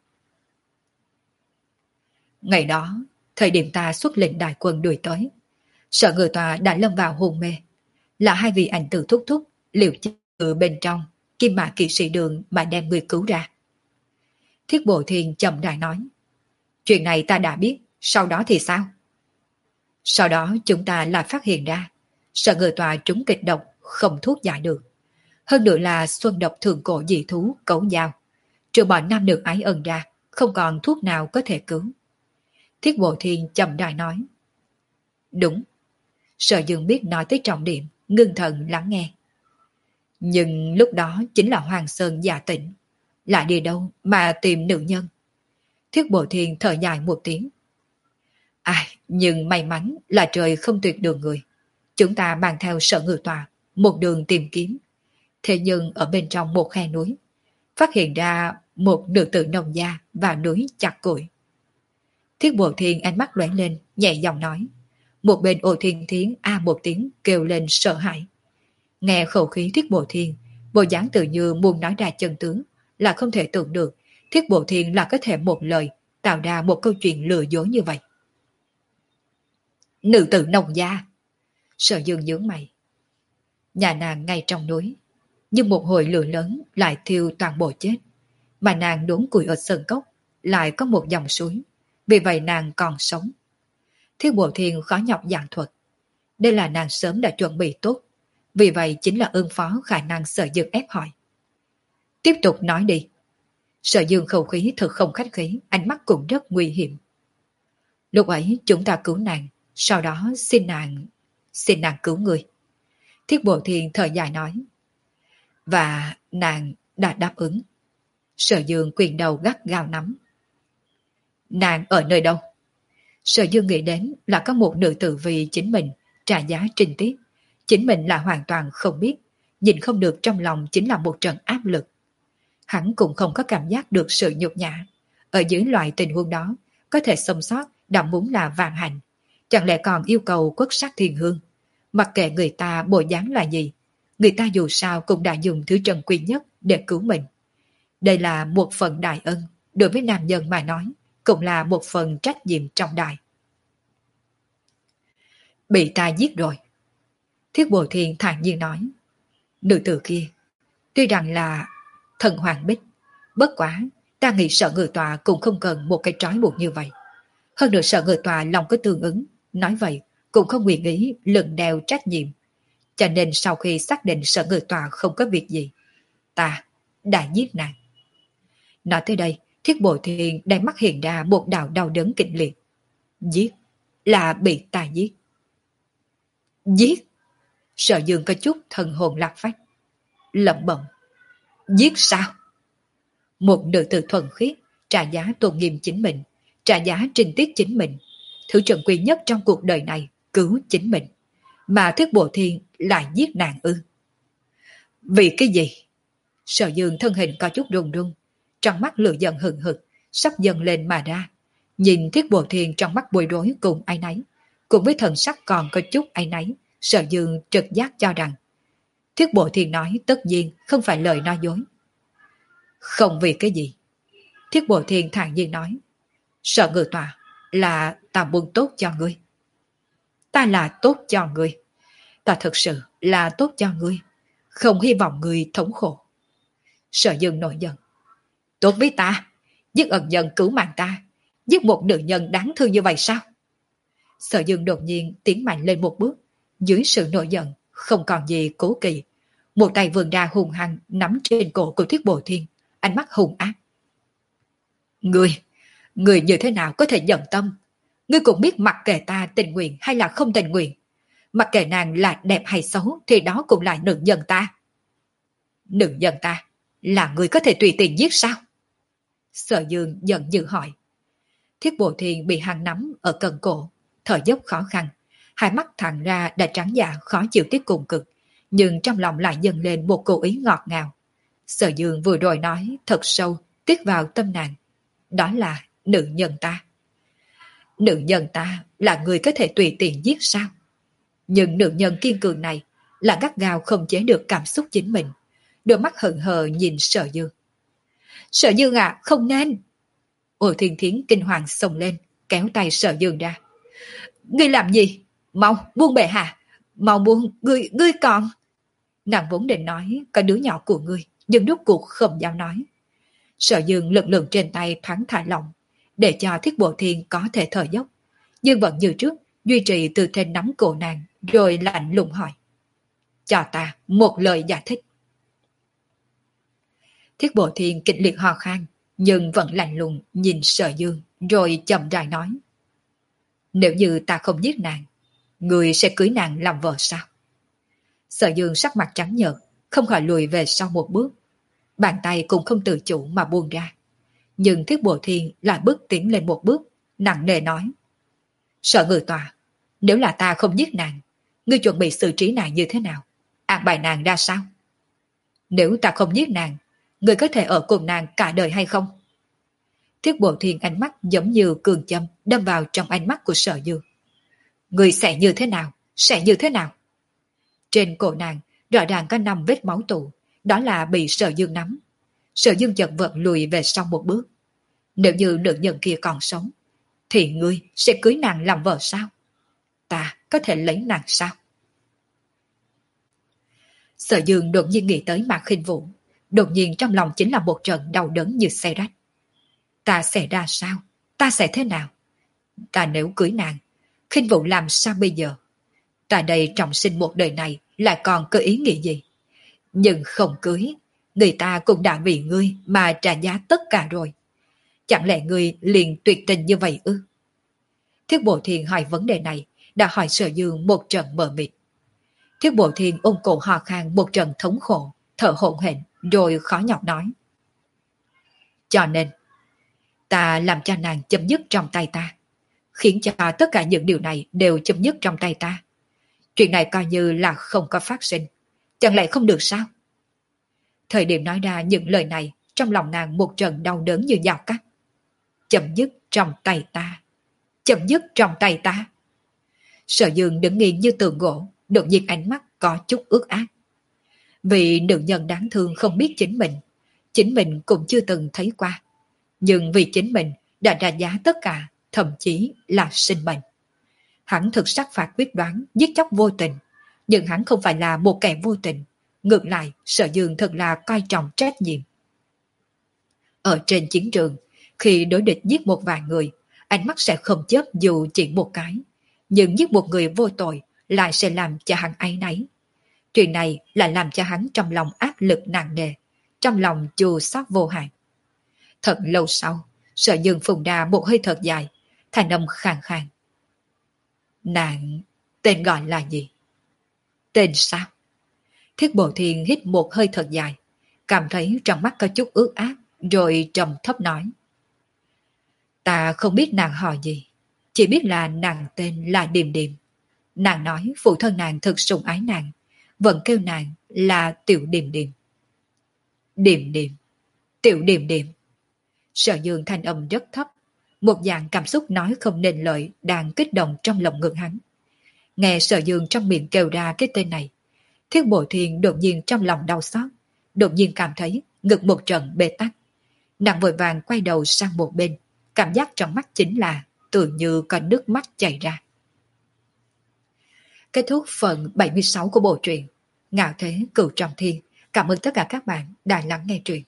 Ngày đó, thời điểm ta xuất lệnh đại quân đuổi tới, Sở Ngự Tòa đã lâm vào hôn mê. Là hai vị ảnh tử thúc thúc liều chết ở bên trong kim mã kỵ sĩ đường mà đem người cứu ra. Thiết Bồ Thiên chậm rãi nói. Chuyện này ta đã biết, sau đó thì sao? Sau đó chúng ta lại phát hiện ra Sở Ngự Tòa trúng kịch độc không thuốc giải được. Hơn nữa là xuân độc thường cổ dị thú cấu dao. Trừ bỏ nam nữ ái ân ra, không còn thuốc nào có thể cứu. Thiết Bồ Thiên chậm rãi nói. Đúng. Sở Dương biết nói tới trọng điểm, ngưng thần lắng nghe. Nhưng lúc đó chính là Hoàng Sơn giả tỉnh. Lại đi đâu mà tìm nữ nhân? Thiết Bồ Thiên thở dài một tiếng. À, nhưng may mắn là trời không tuyệt đường người. Chúng ta mang theo Sở Ngự Tòa một đường tìm kiếm. Thế nhưng ở bên trong một khe núi, phát hiện ra một nữ tử nông gia vào núi chặt củi. Thiết Bồ Thiên ánh mắt lóe lên, nhẹ giọng nói. Một bên Ô Thiên Thiến a một tiếng kêu lên sợ hãi. Nghe khẩu khí Thiết Bồ Thiên, bộ dáng tự như muốn nói ra chân tướng, là không thể tưởng được Thiết Bồ Thiên là có thể một lời tạo ra một câu chuyện lừa dối như vậy. Nữ tử nông gia. Sở Dương nhướng mày. Nhà nàng ngay trong núi, nhưng một hồi lửa lớn lại thiêu toàn bộ chết. Mà nàng đốn củi ở sơn cốc, lại có một dòng suối, vì vậy nàng còn sống. Thiết Bồ Thiên khó nhọc giảng thuật. Đây là nàng sớm đã chuẩn bị tốt, vì vậy chính là ứng phó khả năng Sở Dương ép hỏi. Tiếp tục nói đi. Sở Dương khẩu khí thật không khách khí, ánh mắt cũng rất nguy hiểm. Lúc ấy chúng ta cứu nàng, sau đó xin nàng, xin nàng cứu người. Thiết Bồ Thiên thở dài nói. Và nàng đã đáp ứng. Sở Dương quyền đầu gắt gao nắm. Nàng ở nơi đâu? Sở Dương nghĩ đến là có một nữ tử vì chính mình trả giá trinh tiết. Chính mình là hoàn toàn không biết, nhìn không được trong lòng chính là một trận áp lực. Hắn cũng không có cảm giác được sự nhục nhã. Ở dưới loại tình huống đó, có thể sống sót đã muốn là vạn hạnh. Chẳng lẽ còn yêu cầu quất sát thiên hương? Mặc kệ người ta bộ dáng là gì, người ta dù sao cũng đã dùng thứ trần quý nhất để cứu mình. Đây là một phần đại ân, đối với nam nhân mà nói, cũng là một phần trách nhiệm trọng đại. Bị ta giết rồi. Thiết Bồ Thiên thản nhiên nói. Nữ tử kia, tuy rằng là thần hoàng bích, bất quá, ta nghĩ Sở Ngự Tòa cũng không cần một cái trói buộc như vậy. Hơn nữa Sở Ngự Tòa lòng có tương ứng, nói vậy cũng không nguyện ý lừng đeo trách nhiệm. Cho nên sau khi xác định Sở Ngự Tòa không có việc gì, ta đã giết nàng. Nói tới đây, Thiết Bồ Thiên đang mắt hiện ra một đạo đau đớn kịch liệt. Giết, là bị ta giết. Giết? Sở Dương có chút thần hồn lạc phách. Lẩm bẩm. Giết sao? Một nữ tử thuần khiết, trả giá tôn nghiêm chính mình, trả giá trinh tiết chính mình. thứ trần quý nhất trong cuộc đời này cứu chính mình, mà Thiết Bộ Thiên lại giết nàng ư? Vì cái gì? Sở Dương thân hình có chút run run, trong mắt lửa giận hừng hực, sắp dần lên mà ra. Nhìn Thiết Bộ Thiên trong mắt bối rối cùng áy náy, cùng với thần sắc còn có chút áy náy, Sở Dương trực giác cho rằng Thiết Bộ Thiên nói tất nhiên không phải lời nói dối. Không vì cái gì. Thiết Bộ Thiên thản nhiên nói, Sở Ngự Tọa, là ta muốn tốt cho ngươi. Ta là tốt cho ngươi. Ta thật sự là tốt cho ngươi, không hy vọng ngươi thống khổ. Sở Dương nổi giận. Tốt với ta, giết ân nhân cứu mạng ta, giết một nữ nhân đáng thương như vậy sao? Sở Dương đột nhiên tiến mạnh lên một bước, dưới sự nổi giận, không còn gì cố kỵ. Một tay vươn ra hung hăng nắm trên cổ của Thiết Bộ Thiên, ánh mắt hung ác. Ngươi, ngươi như thế nào có thể giận tâm? Ngươi cũng biết mặc kệ ta tình nguyện hay là không tình nguyện. Mặc kệ nàng là đẹp hay xấu thì đó cũng là nữ nhân ta. Nữ nhân ta là ngươi có thể tùy tiện giết sao? Sở Dương giận dữ hỏi. Thiết Bộ Thiên bị hắn nắm ở cần cổ, thở dốc khó khăn, hai mắt thẳng ra đã trắng dạ khó chịu tiếp cùng cực, nhưng trong lòng lại dâng lên một cổ ý ngọt ngào. Sở Dương vừa rồi nói thật sâu, tiết vào tâm nàng. Đó là nữ nhân ta. Nữ nhân ta là người có thể tùy tiện giết sao? Nhưng nữ nhân kiên cường này là gắt gao không chế được cảm xúc chính mình, đôi mắt hận hờ nhìn Sở Dương. Sở Dương à, không nên! Ôi Thiên Thiến kinh hoàng xông lên, kéo tay Sở Dương ra. Ngươi làm gì? Mau, buông bệ hạ! Mau buông, ngươi, ngươi còn... Nàng vốn định nói có đứa nhỏ của ngươi, nhưng rốt cuộc không dám nói. Sở Dương lực lượng trên tay thoáng thả lỏng, để cho Thiết Bộ Thiên có thể thở dốc, nhưng vẫn như trước, duy trì tư thế nắm cổ nàng, rồi lạnh lùng hỏi. Cho ta một lời giải thích. Thiết Bộ Thiên kịch liệt ho khan, nhưng vẫn lạnh lùng nhìn Sở Dương, rồi chậm rãi nói. Nếu như ta không giết nàng, người sẽ cưới nàng làm vợ sao? Sở Dương sắc mặt trắng nhợt, không khỏi lùi về sau một bước. Bàn tay cũng không tự chủ mà buông ra. Nhưng Thiết Bộ Thiên lại bước tiến lên một bước, nặng nề nói. Sở Ngự Tọa, nếu là ta không giết nàng, ngươi chuẩn bị xử trí nàng như thế nào? An bài nàng ra sao? Nếu ta không giết nàng, ngươi có thể ở cùng nàng cả đời hay không? Thiết Bộ Thiên ánh mắt giống như cường châm đâm vào trong ánh mắt của Sở Dương. Ngươi sẽ như thế nào? Sẽ như thế nào? Trên cổ nàng rõ ràng có năm vết máu tụ, đó là bị Sở Dương nắm. Sở Dương chợt vật lùi về sau một bước. Nếu như nữ nhân kia còn sống, thì ngươi sẽ cưới nàng làm vợ sao? Ta có thể lấy nàng sao? Sở Dương đột nhiên nghĩ tới Mạc Khinh Vũ, đột nhiên trong lòng chính là một trận đau đớn như xe rách. Ta sẽ ra sao? Ta sẽ thế nào? Ta nếu cưới nàng, Khinh Vũ làm sao bây giờ? Ta đây trọng sinh một đời này lại còn có ý nghĩ gì? Nhưng không cưới, người ta cũng đã vì ngươi mà trả giá tất cả rồi. Chẳng lẽ ngươi liền tuyệt tình như vậy ư? Thiết Bộ Thiên hỏi vấn đề này đã hỏi Sở Dương một trận mờ mịt. Thiết Bộ Thiên ôm cổ ho khan một trận thống khổ, thở hổn hển, rồi khó nhọc nói. Cho nên, ta làm cho nàng chấm dứt trong tay ta, khiến cho tất cả những điều này đều chấm dứt trong tay ta. Chuyện này coi như là không có phát sinh, chẳng lẽ không được sao? Thời điểm nói ra những lời này, trong lòng nàng một trận đau đớn như dao cắt. Chấm dứt trong tay ta, chấm dứt trong tay ta. Sở Dương đứng nghiêng như tượng gỗ, đột nhiên ánh mắt có chút ướt át. Vì nữ nhân đáng thương không biết chính mình, chính mình cũng chưa từng thấy qua. Nhưng vì chính mình đã trả giá tất cả, thậm chí là sinh mệnh. Hắn thực sắc phạt quyết đoán, giết chóc vô tình. Nhưng hắn không phải là một kẻ vô tình. Ngược lại, Sở Dương thật là coi trọng trách nhiệm. Ở trên chiến trường, khi đối địch giết một vài người, ánh mắt sẽ không chớp dù chỉ một cái. Nhưng giết một người vô tội lại sẽ làm cho hắn áy náy. Chuyện này lại làm cho hắn trong lòng áp lực nặng nề, trong lòng chua xót vô hạn. Thật lâu sau, Sở Dương phun ra một hơi thật dài, thành âm khàn khàn. Nàng tên gọi là gì? Tên sao? Thiết Bộ Thiên hít một hơi thật dài, cảm thấy trong mắt có chút ướt át, rồi trầm thấp nói. Ta không biết nàng họ gì, chỉ biết là nàng tên là Điềm Điềm. Nàng nói phụ thân nàng thực sủng ái nàng, vẫn kêu nàng là Tiểu Điềm Điềm. Điềm Điềm, Tiểu Điềm Điềm. Sở Dương thanh âm rất thấp, một dạng cảm xúc nói không nên lời đang kích động trong lòng ngực hắn. Nghe Sở Dương trong miệng kêu ra cái tên này, Thiết Bộ Thiên đột nhiên trong lòng đau xót, đột nhiên cảm thấy ngực một trận bê tắc. Nàng vội vàng quay đầu sang một bên, cảm giác trong mắt chính là tự như có nước mắt chảy ra. Kết thúc phần bảy mươi sáu của bộ truyện Ngạo Thế Cửu Trọng Thiên. Cảm ơn tất cả các bạn đã lắng nghe truyện.